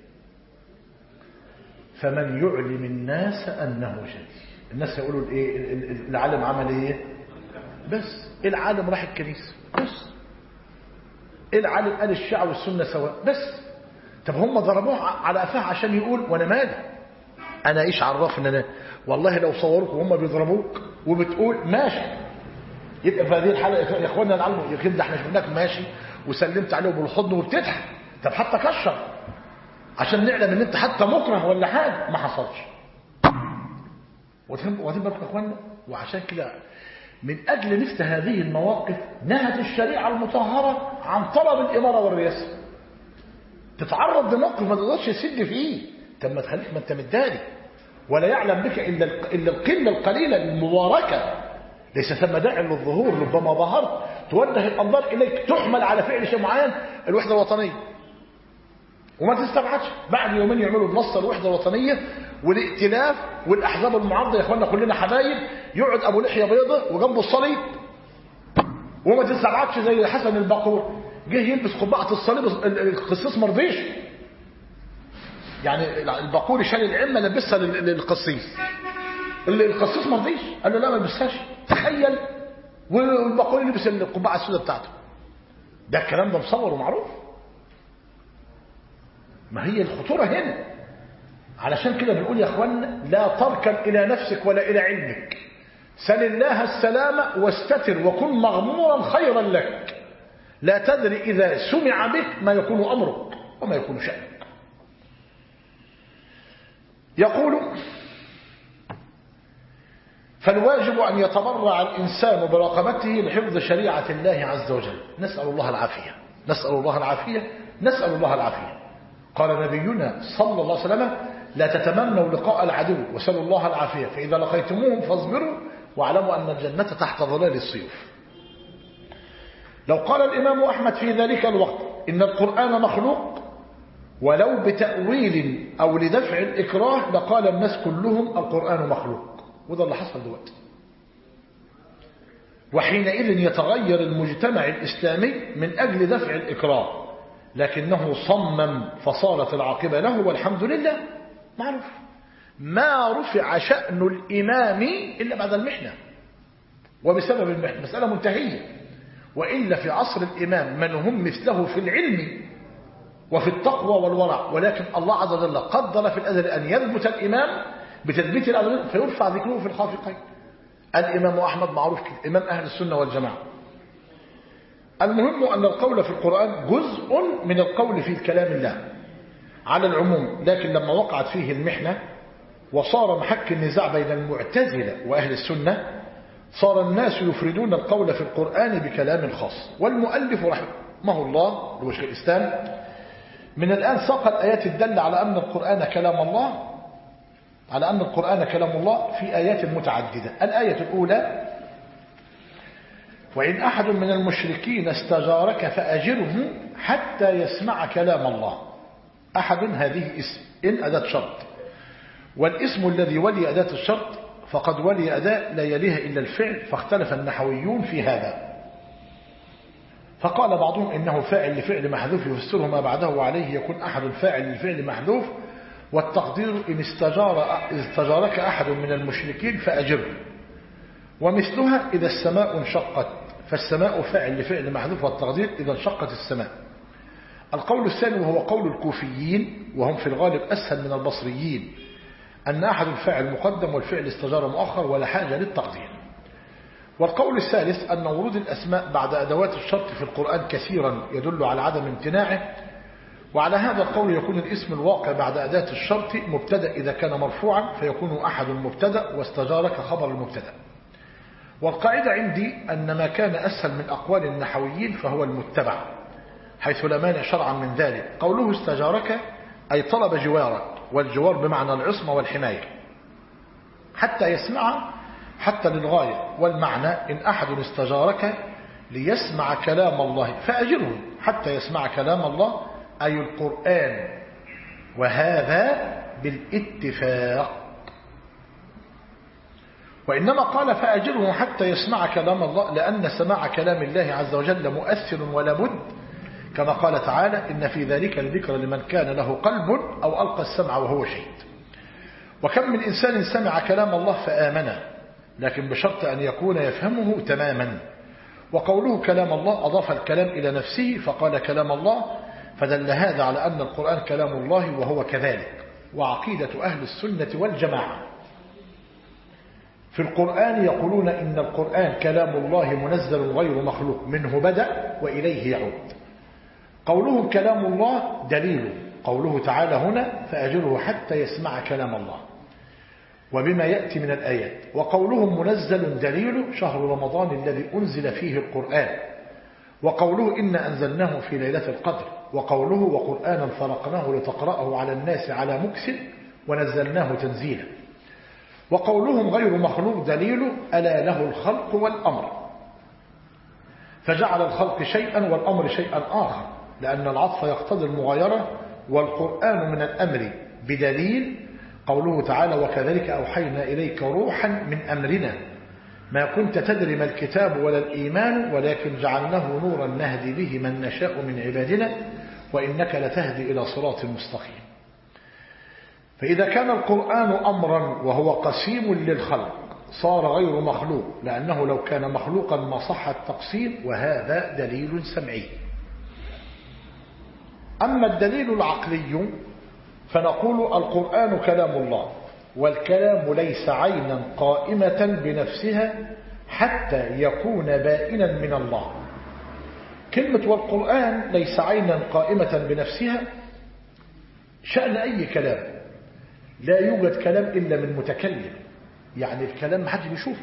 فمن يعلم الناس أنه جدي. الناس يقولوا الايه؟ العالم عمل ايه؟ بس العالم راح الكنيسة، بس العالم قال الشيعة والسنة سواء، بس. طب هم ضربوه على قفاه عشان يقول وانا مالي، انا ايش عرفني انا؟ والله لو صوروك وهم بيضربوك وبتقول ماشي، يبقى في هذه الحاله يا اخوانا العلم يقين ده احنا شفناك ماشي وسلمت عليه بالحضن وبتضحك، طب حتى كشر عشان نعلم ان انت حتى مكره ولا حاجه، ما حصلش. واخدين بالكم يا اخوانا؟ وعشان كده من اجل مثل هذه المواقف نهت الشريعه المطهره عن طلب الاماره والرئاسه. تتعرض لموقف ما تقدرش تسد فيه، طب ما تخليك، ما انت متداري ولا يعلم بك الا القله القليله المباركه ليس ثم داعي للظهور، ربما ظهرت توجه الأنظار إليك تحمل على فعل شيء معين، الوحدة الوطنية، وما تستبعدش بعد يومين يعملوا بنص الوحدة الوطنية والائتلاف والأحزاب المعارضة. يا إخواننا كلنا حبايب، يقعد أبو لحية بيضة وجنبه الصليب، وما تستبعدش زي حسن الباقور جه يلبس قبعة الصليب، القسيس مرضيش، يعني الباقوري شال العمة لبسها للقسيس، القسيس مرضيش، قال له لا ما لبسهاش. تخيل، والباقوري لبس القبعة السوداء بتاعته. ده الكلام ده مصور ومعروف. ما هي الخطورة هنا. علشان كده بنقول يا اخوانا لا تركن الى نفسك ولا الى علمك، سل الله السلامة واستتر وكن مغمورا خيرا لك. لا تدري إذا سمع بك ما يكون أمرك وما يكون شأنك. يقول فالواجب أن يتبرع الإنسان برقبته لحفظ شريعة الله عز وجل. نسأل الله العافية، نسأل الله العافية، نسأل الله العافية. قال نبينا صلى الله عليه وسلم لا تتمنوا لقاء العدو وسلوا الله العافية، فإذا لقيتموهم فاصبروا واعلموا أن الجنة تحت ظلال السيوف. لو قال الإمام أحمد في ذلك الوقت إن القرآن مخلوق ولو بتأويل أو لدفع الإكراه لقال الناس كلهم القرآن مخلوق، وده اللي حصل دلوقتي. وحينئذ يتغير المجتمع الإسلامي من أجل دفع الإكراه، لكنه صمم فصارت العاقبة له والحمد لله. معروف ما رفع شأن الإمام إلا بعد المحنة وبسبب المحنة، مسألة منتهية. وإلا في عصر الإمام من هم مثله في العلم وفي التقوى والورع، ولكن الله عز وجل قدر في الأزل أن يثبت الإمام بتثبيت الأزل فيرفع ذكره في الخافقين. الإمام أحمد معروف كده إمام أهل السنة والجماعة. المهم أن القول في القرآن جزء من القول في كلام الله على العموم، لكن لما وقعت فيه المحنة وصار محك النزاع بين المعتزلة وأهل السنة صار الناس يفردون القول في القرآن بكلام خاص. والمؤلف رحمه الله لوجه الإسلام من الآن ساق الآيات الدالة على أن القرآن كلام الله، على أن القرآن كلام الله في آيات متعددة. الآية الأولى وإن أحد من المشركين استجارك فأجره حتى يسمع كلام الله. أحد هذه اسم إن أداة شرط، والاسم الذي ولي أداة الشرط فقد ولي أداة لا يليها إلا الفعل، فاختلف النحويون في هذا. فقال بعضهم إنه فاعل لفعل محذوف يفسره ما بعده وعليه يكون أحد الفاعل للفعل محذوف، والتقدير إن استجارك أحد من المشركين فأجره. ومثلها إذا السماء انشقت فالسماء فاعل لفعل محذوف، والتقدير إذا انشقت السماء. القول الثاني وهو قول الكوفيين وهم في الغالب أسهل من البصريين أن أحد الفاعل مقدم والفعل استجار مؤخر ولا حاجة للتقدير. والقول الثالث أن ورود الأسماء بعد أدوات الشرط في القرآن كثيرا يدل على عدم امتناعه، وعلى هذا القول يكون الاسم الواقع بعد أداة الشرط مبتدأ إذا كان مرفوعا فيكون أحد المبتدأ واستجارك خبر المبتدأ. والقاعدة عندي أن ما كان أسهل من أقوال النحويين فهو المتبع حيث لا مانع شرعا من ذلك. قوله استجارك أي طلب جوارك، والجوار بمعنى العصمة والحماية، حتى يسمع حتى للغاية. والمعنى إن أحد استجارك ليسمع كلام الله فأجره حتى يسمع كلام الله أي القرآن، وهذا بالاتفاق. وإنما قال فأجره حتى يسمع كلام الله لأن سماع كلام الله عز وجل مؤثر ولا بد، كما قال تعالى إن في ذلك لذكر لمن كان له قلب أو ألقى السمع وهو شهيد. وكم من إنسان سمع كلام الله فآمنه، لكن بشرط أن يكون يفهمه تماما. وقوله كلام الله أضاف الكلام إلى نفسه فقال كلام الله، فدل هذا على أن القرآن كلام الله وهو كذلك. وعقيدة أهل السنة والجماعة في القرآن يقولون إن القرآن كلام الله منزل غير مخلوق منه بدأ وإليه يعود. قوله كلام الله دليل قوله تعالى هنا فأجره حتى يسمع كلام الله وبما يأتي من الآيات. وقوله منزل دليل شهر رمضان الذي أنزل فيه القرآن. وقوله إنا أنزلناه في ليلة القدر. وقوله وقرآنا فرقناه لتقرأه على الناس على مكث ونزلناه تنزيلا. وقولهم غير مخلوق دليل ألا له الخلق والأمر، فجعل الخلق شيئا والأمر شيئا آخر، لأن العطف يقتضي المغايرة، والقرآن من الأمر بدليل قوله تعالى وكذلك أوحينا إليك روحا من أمرنا ما كنت تدري ما الكتاب ولا الإيمان ولكن جعلناه نورا نهدي به من نشاء من عبادنا وإنك لتهدي إلى صراط مستقيم. فإذا كان القرآن أمرا وهو قسيم للخلق صار غير مخلوق، لأنه لو كان مخلوقا ما صح التقسيم، وهذا دليل سمعي. أما الدليل العقلي فنقول القرآن كلام الله، والكلام ليس عينا قائمة بنفسها حتى يكون بائنا من الله. كلمة والقرآن ليس عينا قائمة بنفسها شأن أي كلام، لا يوجد كلام إلا من متكلم، يعني الكلام ما حدش بيشوفه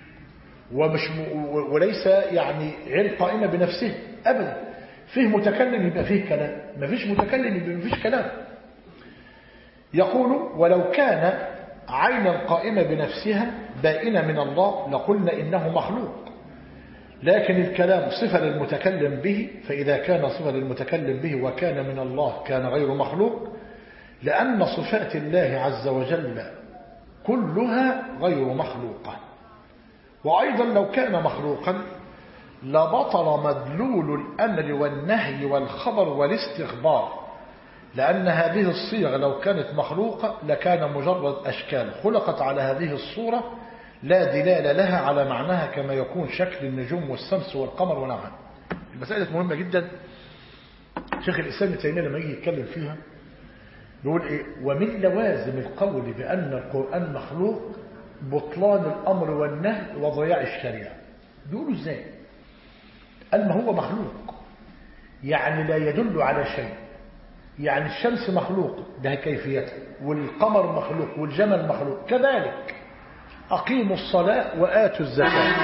وليس يعني عين قائمة بنفسه أبدا. فيه متكلم يبقى فيه كلام، ما فيش متكلم يبقى ما فيش كلام. يقول ولو كان عينا قائمة بنفسها بائنة من الله لقلنا إنه مخلوق، لكن الكلام صفة للمتكلم به، فإذا كان صفة للمتكلم به وكان من الله كان غير مخلوق، لأن صفات الله عز وجل كلها غير مخلوقة. وأيضا لو كان مخلوقا لبطل مدلول الأمر والنهي والخبر والاستخبار، لأن هذه الصيغ لو كانت مخلوقة لكان مجرد أشكال خلقت على هذه الصورة لا دلالة لها على معناها، كما يكون شكل النجوم والشمس والقمر ونحوها. المسألة مهمة جدا. شيخ الإسلام ابن تيمية لما يجي يتكلم فيها يقول إيه؟ ومن لوازم القول بأن القرآن مخلوق بطلان الأمر والنهي وضياع الشريعة. بيقولوا إزاي؟ قال ما هو مخلوق يعني لا يدل على شيء، يعني الشمس مخلوق ده كيفيتها، والقمر مخلوق والجمل مخلوق، كذلك أقيموا الصلاة وآتوا الزكاة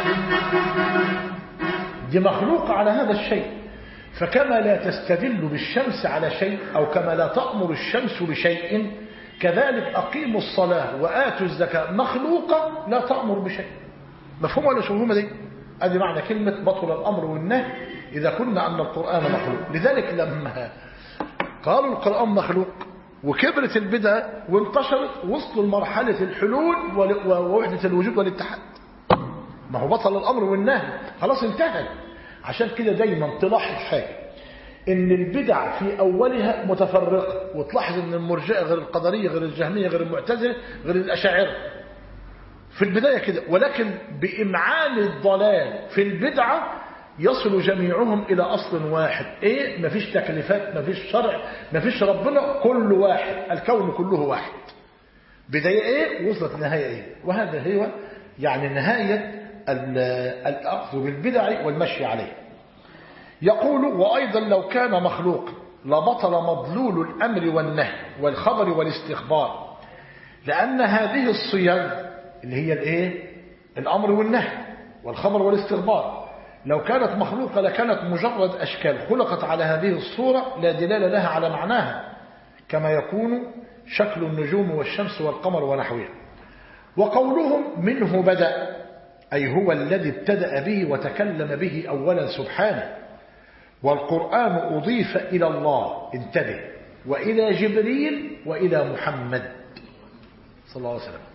دي مخلوقة على هذا الشيء. فكما لا تستدل بالشمس على شيء أو كما لا تأمر الشمس بشيء، كذلك أقيموا الصلاة وآتوا الزكاة مخلوقة لا تأمر بشيء. مفهوم ولا شوفهم دي؟ هذه معنى كلمة بطل الأمر والنهي إذا كنا أن القرآن مخلوق. لذلك لما قالوا القرآن مخلوق وكبرت البدعة وانتشرت وصلوا لمرحلة الحلول ووحدة الوجود والاتحاد. ما هو بطل الأمر والنهي خلاص انتهى. عشان كده دايما تلاحظ حاجة ان البدع في اولها متفرقة، وتلاحظ ان المرجئة غير القدرية غير الجهمية غير المعتزلة غير الاشاعرة في البداية كده، ولكن بإمعان الضلال في البدعة يصل جميعهم إلى أصل واحد. إيه؟ مفيش تكليفات، مفيش شرع، مفيش ربنا، كل واحد، الكون كله واحد. بداية إيه؟ وصلت نهاية إيه؟ وهذا هو يعني نهاية الأخذ بالبدع والمشي عليه. يقول وأيضا لو كان مخلوق لبطل مضلول الأمر والنهي والخبر والاستخبار، لأن هذه الصيغ اللي هي الإيه؟ الأمر والنهي والخبر والاستخبار لو كانت مخلوقة لكانت مجرد أشكال خلقت على هذه الصورة لا دلالة لها على معناها، كما يكون شكل النجوم والشمس والقمر ونحوها. وقولهم منه بدأ أي هو الذي ابتدأ به وتكلم به أولا سبحانه. والقرآن أضيف إلى الله انتبه وإلى جبريل وإلى محمد صلى الله عليه وسلم.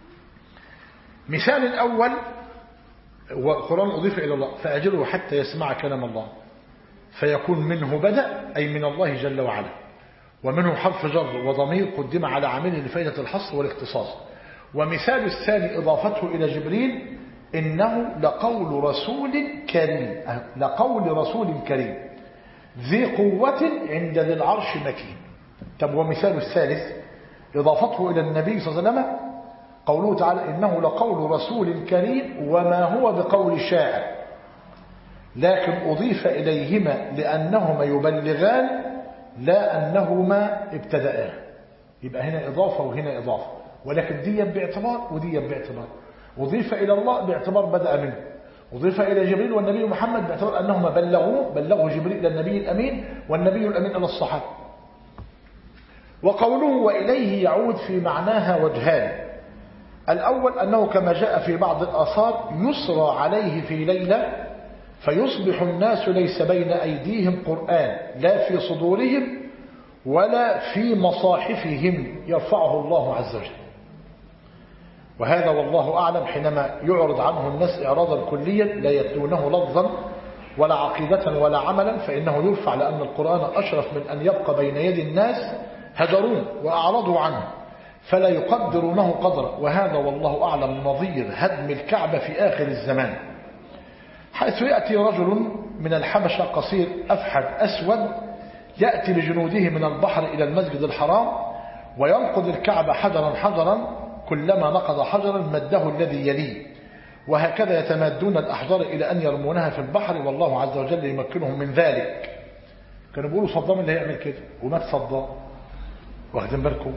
مثال الأول والقرآن أضيف إلى الله فأجره حتى يسمع كلام الله، فيكون منه بدأ أي من الله جل وعلا، ومنه حرف جر وضمير قدم على عامله لفائدة الحصر والاختصاص. ومثال الثاني إضافته إلى جبريل إنه لقول رسول كريم، لقول رسول كريم ذي قوة عند ذي العرش مكين. طب ومثال الثالث إضافته إلى النبي صلى الله عليه وسلم قوله تعالى إنه لقول رسول كريم وما هو بقول شاعر، لكن أضيف إليهما لأنهما يبلغان لا أنهما ابتدأا. يبقى هنا إضافة وهنا إضافة، ولكن دي باعتبار ودي باعتبار. أضيف إلى الله باعتبار بدأ منه، أضيف إلى جبريل والنبي محمد باعتبار أنهما بلغوا جبريل إلى النبي الأمين والنبي الأمين إلى الصحابة. وقوله وإليه يعود في معناها وجهان، الأول أنه كما جاء في بعض الآثار يسرى عليه في ليلة فيصبح الناس ليس بين أيديهم قرآن لا في صدورهم ولا في مصاحفهم يرفعه الله عز وجل. وهذا والله أعلم حينما يعرض عنه الناس إعراضا كليا لا يتلونه لفظا ولا عقيدة ولا عملا فإنه يرفع، لأن القرآن أشرف من أن يبقى بين يد الناس هدرون وأعرضوا عنه فلا يقدرونه قدرا. وهذا والله أعلم نظير هدم الكعبة في آخر الزمان، حيث يأتي رجل من الحبشة قصير أفحد أسود يأتي بجنوده من البحر إلى المسجد الحرام وينقض الكعبة حجرا حجرا، كلما نقض حجرا مده الذي يليه، وهكذا يتمادون الأحجار إلى أن يرمونها في البحر، والله عز وجل يمكنهم من ذلك. كانوا بيقولوا صدام اللي هيعمل كده ومات صدام. واخدين بالكم؟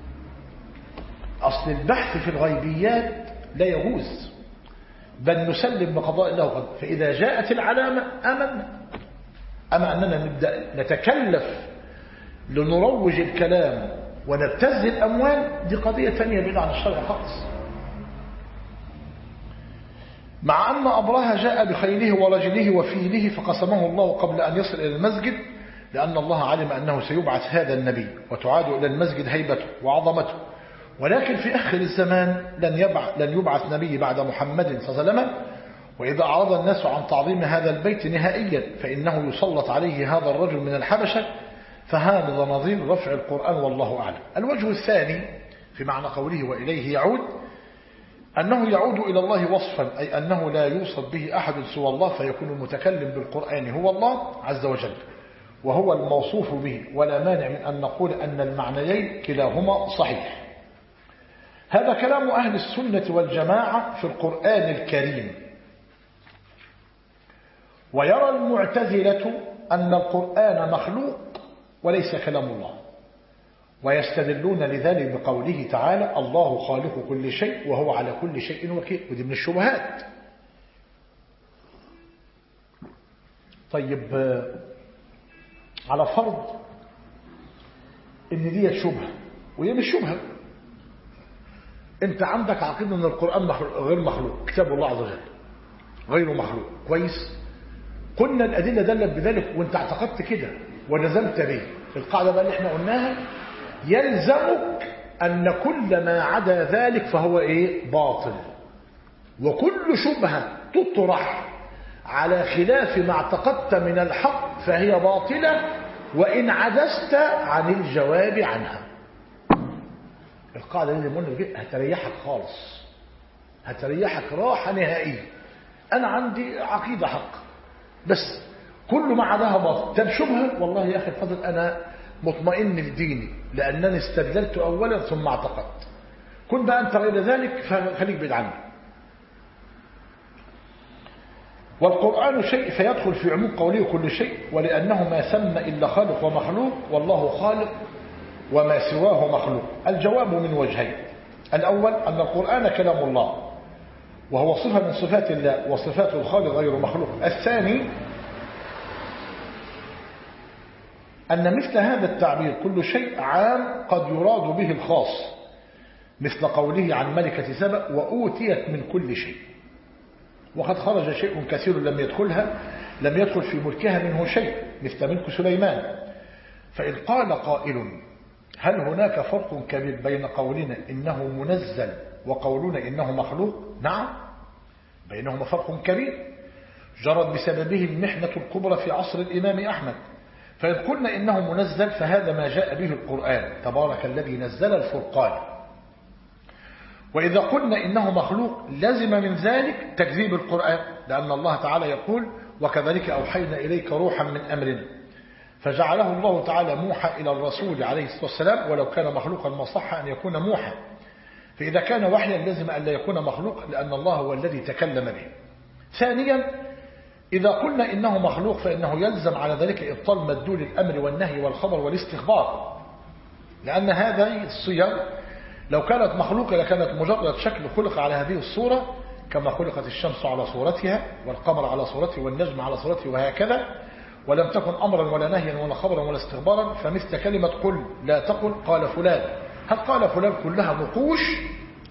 أصل البحث في الغيبيات لا يجوز، بل نسلم بقضاء الله وقدره. فإذا جاءت العلامة آمنا. أما أننا نبدأ نتكلف لنروج الكلام ونبتز الأموال دي قضية ثانية بعيدة عن الشرع خالص. مع أن أبرهة جاء بخيله ورجله وفيله فقسمه الله قبل أن يصل إلى المسجد، لأن الله علم أنه سيبعث هذا النبي وتعاد إلى المسجد هيبته وعظمته. ولكن في آخر الزمان لن يبعث نبي بعد محمد صلى الله عليه وسلم، وإذا أعرض الناس عن تعظيم هذا البيت نهائيا فإنه يسلط عليه هذا الرجل من الحبشة، فهذا نظير رفع القرآن والله أعلم. الوجه الثاني في معنى قوله وإليه يعود أنه يعود إلى الله وصفا، أي أنه لا يوصف به أحد سوى الله، فيكون المتكلم بالقرآن هو الله عز وجل وهو الموصوف به، ولا مانع من أن نقول أن المعنيين كلاهما صحيح. هذا كلام أهل السنة والجماعة في القرآن الكريم. ويرى المعتزلة أن القرآن مخلوق وليس كلام الله، ويستدلون لذلك بقوله تعالى الله خالق كل شيء وهو على كل شيء وكيل، ودي من الشبهات. طيب على فرض ان دي شبهة وهي مش شبهة، انت عندك عقيدة ان القرآن غير مخلوق، كتاب الله عز وجل غير مخلوق، كويس، قلنا الأدلة دلت بذلك وانت اعتقدت كده ونزلت به. القاعدة بقى اللي احنا قلناها يلزمك أن كل ما عدا ذلك فهو إيه؟ باطل، وكل شبهة تطرح على خلاف ما اعتقدت من الحق فهي باطلة وإن عجزت عن الجواب عنها. القاعدة اللي قلنا هتريحك خالص، هتريحك راحة نهائية. أنا عندي عقيدة حق بس كل ما عداها باطل. طب شبهة والله يا أخي الفضل أنا مطمئن لديني لأنني استدللت أولا ثم اعتقدت. كن بقى أنت غير ذلك فخليك بعيد عنه. والقرآن شيء فيدخل في عموم قوله كل شيء، ولأنه ما سمى إلا خالق ومخلوق، والله خالق وما سواه مخلوق. الجواب من وجهين: الأول أن القرآن كلام الله وهو صفة من صفات الله وصفات الخالق غير مخلوق. الثاني أن مثل هذا التعبير كل شيء عام قد يراد به الخاص، مثل قوله عن ملكة سبأ وأوتيت من كل شيء، وقد خرج شيء كثير لم يدخل في ملكها منه شيء، مثل ملك سليمان. فإن قال قائل هل هناك فرق كبير بين قولنا إنه منزل وقولنا إنه مخلوق؟ نعم، بينهما فرق كبير جرت بسببه المحنة الكبرى في عصر الإمام أحمد. فإن قلنا إنه منزل فهذا ما جاء به القرآن تبارك الذي نزل الفرقان، وإذا قلنا إنه مخلوق لازم من ذلك تكذيب القرآن، لأن الله تعالى يقول وكذلك أوحينا إليك روحا من أمرنا، فجعله الله تعالى موحى إلى الرسول عليه الصلاة والسلام، ولو كان مخلوقا ما صح أن يكون موحى. فإذا كان وحيا لازم أن لا يكون مخلوق لأن الله هو الذي تكلم به. ثانيا إذا قلنا إنه مخلوق فإنه يلزم على ذلك إبطال مدلول الأمر والنهي والخبر والاستخبار، لأن هذه الصيغ لو كانت مخلوقة لكانت مجرد شكل خلق على هذه الصورة، كما خلقت الشمس على صورتها والقمر على صورته والنجم على صورته وهكذا، ولم تكن أمرا ولا نهيا ولا خبرا ولا استخبارا. فمثل كلمة قل لا تقل قال فلان، هل قال فلان كلها نقوش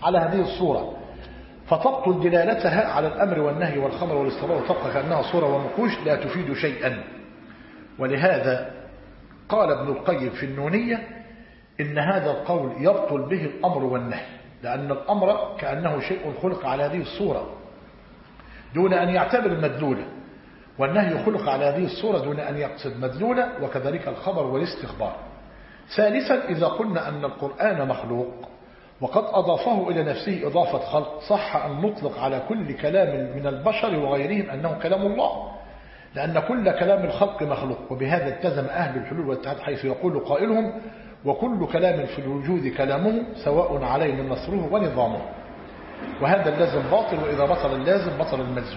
على هذه الصورة، فتبطل دلالتها على الأمر والنهي والخبر والاستمرار وتبقى كأنها صورة ونقوش لا تفيد شيئا. ولهذا قال ابن القيم في النونية إن هذا القول يبطل به الأمر والنهي، لأن الأمر كأنه شيء خلق على هذه الصورة دون أن يعتبر المدلولة، والنهي خلق على هذه الصورة دون أن يقصد مدلولة، وكذلك الخبر والاستخبار. ثالثا، إذا قلنا أن القرآن مخلوق وقد أضافه إلى نفسه إضافة خلق، صح أن نطلق على كل كلام من البشر وغيرهم أنه كلام الله، لأن كل كلام الخلق مخلوق. وبهذا التزم أهل الحلول والاتحاد، حيث يقول قائلهم: وكل كلام في الوجود كلامه سواء علينا نصره ونظامه. وهذا اللازم باطل، وإذا بطل اللازم بطل الملزوم.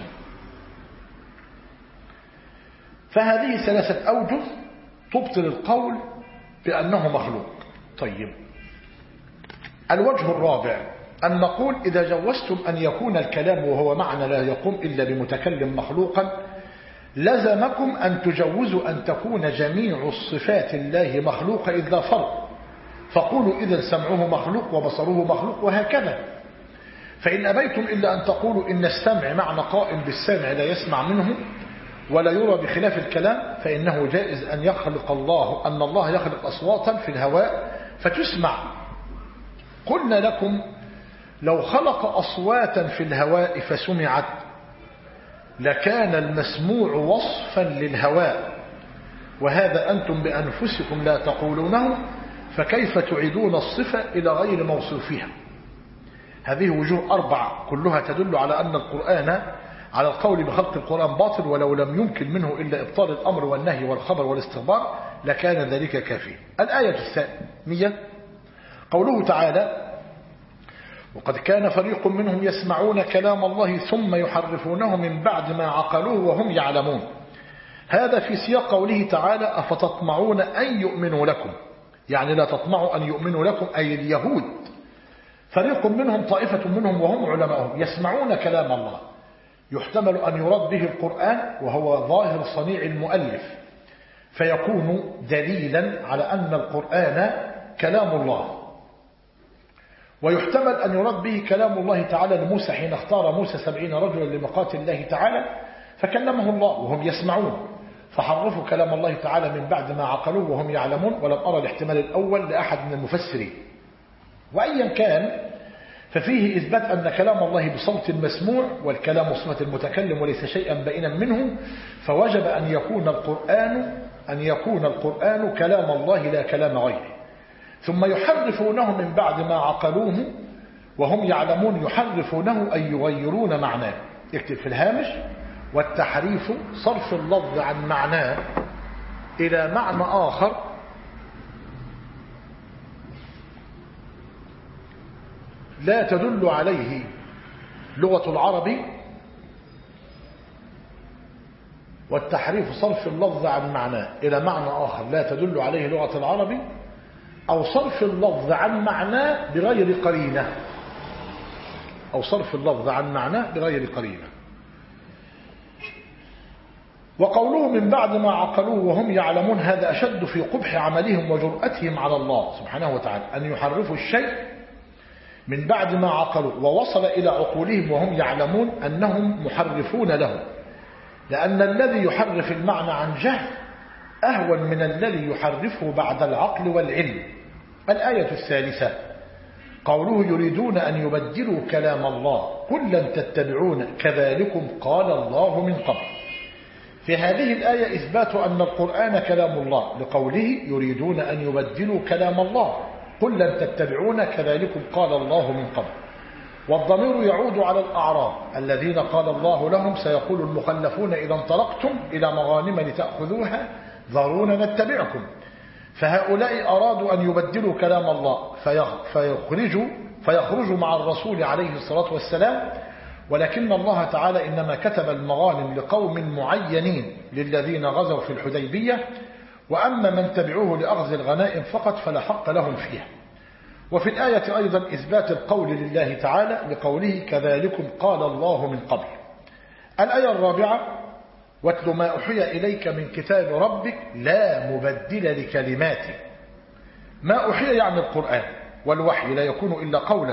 فهذه ثلاثة أوجه تبطل القول بأنه مخلوق. طيب، الوجه الرابع أن نقول إذا جوزتم أن يكون الكلام وهو معنى لا يقوم إلا بمتكلم مخلوقا، لزمكم أن تجوزوا أن تكون جميع الصفات الله مخلوقة إذ لا فرق، فقولوا إذا سمعه مخلوق وبصره مخلوق وهكذا. فإن أبيتم إلا أن تقولوا إن السمع معنى قائم بالسامع لا يسمع منه ولا يرى بخلاف الكلام، فإنه جائز أن يخلق الله، أن الله يخلق أصواتا في الهواء فتسمع. قلنا لكم لو خلق أصواتا في الهواء فسمعت لكان المسموع وصفا للهواء، وهذا أنتم بأنفسكم لا تقولونه، فكيف تعيدون الصفة إلى غير موصوفها؟ هذه وجوه أربعة كلها تدل على أن القرآن، على القول بخلق القرآن باطل، ولو لم يمكن منه إلا إبطال الأمر والنهي والخبر والاستخبار لكان ذلك كافيا. الآية الثانية قوله تعالى: وقد كان فريق منهم يسمعون كلام الله ثم يحرفونه من بعد ما عقلوه وهم يعلمون. هذا في سياق قوله تعالى: أفتطمعون أن يؤمنوا لكم، يعني لا تطمعوا أن يؤمنوا لكم أي اليهود. فريق منهم، طائفة منهم وهم علماءهم، يسمعون كلام الله، يحتمل أن يراد به القرآن وهو ظاهر صنيع المؤلف، فيكون دليلا على أن القرآن كلام الله. ويحتمل أن يراد به كلام الله تعالى لموسى حين اختار موسى 70 رجلا لميقات الله تعالى فكلمه الله وهم يسمعون، فحرفوا كلام الله تعالى من بعد ما عقلوه وهم يعلمون. ولم أرى الاحتمال الأول لأحد من المفسرين. وأيا كان ففيه إثبات أن كلام الله بصوت مسموع، والكلام صفة المتكلم وليس شيئا بائنا منه، فوجب أن يكون القرآن كلام الله لا كلام غيره. ثم يحرفونه من بعد ما عقلوه وهم يعلمون، يحرفونه أي يغيرون معناه. اكتب في الهامش: والتحريف صرف اللفظ عن معناه إلى معنى آخر لا تدل عليه لغة العرب. والتحريف صرف اللفظ عن معناه إلى معنى آخر لا تدل عليه لغة العرب، أو صرف اللفظ عن معناه بغير قرينة، أو صرف اللفظ عن معناه بغير قرينة. وقوله من بعد ما عقلوه وهم يعلمون، هذا أشد في قبح عملهم وجرأتهم على الله سبحانه وتعالى، أن يحرفوا الشيء من بعد ما عقلوا ووصل إلى عقولهم وهم يعلمون أنهم محرفون له، لأن الذي يحرف المعنى عن جهل أهون من الذي يحرفه بعد العقل والعلم. الآية الثالثة قوله: يريدون أن يبدلوا كلام الله قل لن تتبعون كذلكم قال الله من قبل. في هذه الآية إثبات أن القرآن كلام الله، لقوله: يريدون أن يبدلوا كلام الله قل لن تتبعون كذلكم قال الله من قبل. والضمير يعود على الأعراب الذين قال الله لهم: سيقول المخلفون إذا انطلقتم إلى مغانم لتأخذوها ذرونا نتبعكم. فهؤلاء أرادوا أن يبدلوا كلام الله فيخرجوا مع الرسول عليه الصلاة والسلام، ولكن الله تعالى إنما كتب المغانم لقوم معينين للذين غزوا في الحديبية، وأما من تبعوه لأخذ الغنائم فقط فلا حق لهم فيها. وفي الآية أيضا إثبات القول لله تعالى لقوله: كذلكم قال الله من قبل. الآية الرابعة: واتل ما أوحي إليك من كتاب ربك لا مبدل لكلماته. ما أوحي يعني القرآن، والوحي لا يكون إلا قولا،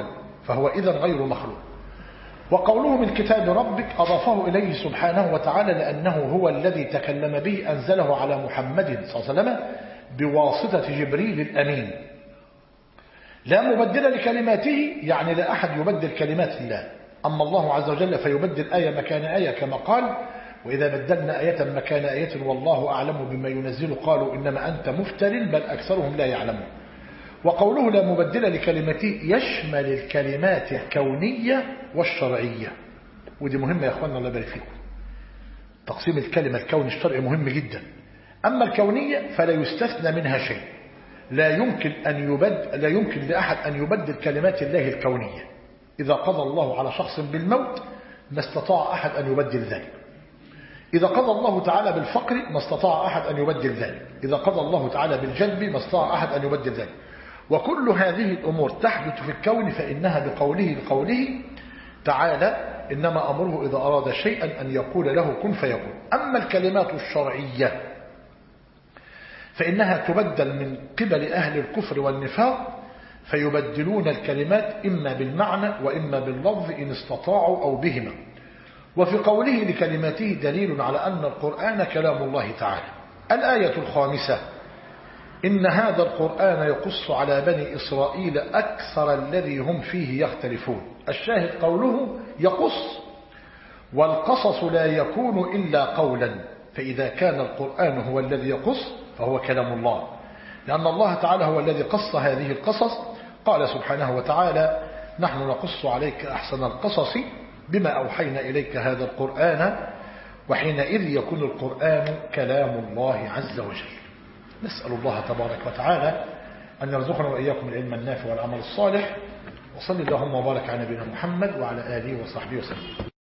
فهو إذن غير مخلوق. وقوله من كتاب ربك أضافه إليه سبحانه وتعالى لأنه هو الذي تكلم به أنزله على محمد صلى الله عليه وسلم بواسطة جبريل الأمين. لا مبدل لكلماته، يعني لا أحد يبدل كلمات الله. أما الله عز وجل فيبدل آية مكان آية كما قال: وإذا بدلنا آية مكان آية والله أعلم بما ينزل قالوا إنما أنت مفتر بل أكثرهم لا يعلمون. وقوله لا مبدل لكلماته يشمل الكلمات الكونية والشرعية، ودي مهمة يا أخوانا الله يبارك فيكم. تقسيم الكلمة الكوني الشرعي مهم جدا. أما الكونية فلا يستثنى منها شيء. لا يمكن لأحد أن يبدل كلمات الله الكونية. إذا قضى الله على شخص بالموت ما استطاع أحد أن يبدل ذلك. إذا قضى الله تعالى بالفقر ما استطاع أحد أن يبدل ذلك. إذا قضى الله تعالى بالجلب ما استطاع أحد أن يبدل ذلك. وكل هذه الأمور تحدث في الكون فإنها بقوله تعالى إنما أمره إذا أراد شيئا أن يقول له كن فيكون. أما الكلمات الشرعية فإنها تبدل من قبل أهل الكفر والنفاق، فيبدلون الكلمات إما بالمعنى وإما باللفظ إن استطاعوا أو بهما. وفي قوله لكلماته دليل على أن القرآن كلام الله تعالى. الآية الخامسة: إن هذا القرآن يقص على بني إسرائيل أكثر الذي هم فيه يختلفون. الشاهد قوله يقص، والقصص لا يكون إلا قولا، فإذا كان القرآن هو الذي يقص فهو كلام الله، لأن الله تعالى هو الذي قص هذه القصص. قال سبحانه وتعالى: نحن نقص عليك أحسن القصص بما أوحينا إليك هذا القرآن، وحينئذ يكون القرآن كلام الله عز وجل. نسأل الله تبارك وتعالى أن يرزقنا وإياكم العلم النافع والعمل الصالح. وصلى اللهم وبارك على نبينا محمد وعلى آله وصحبه وسلم.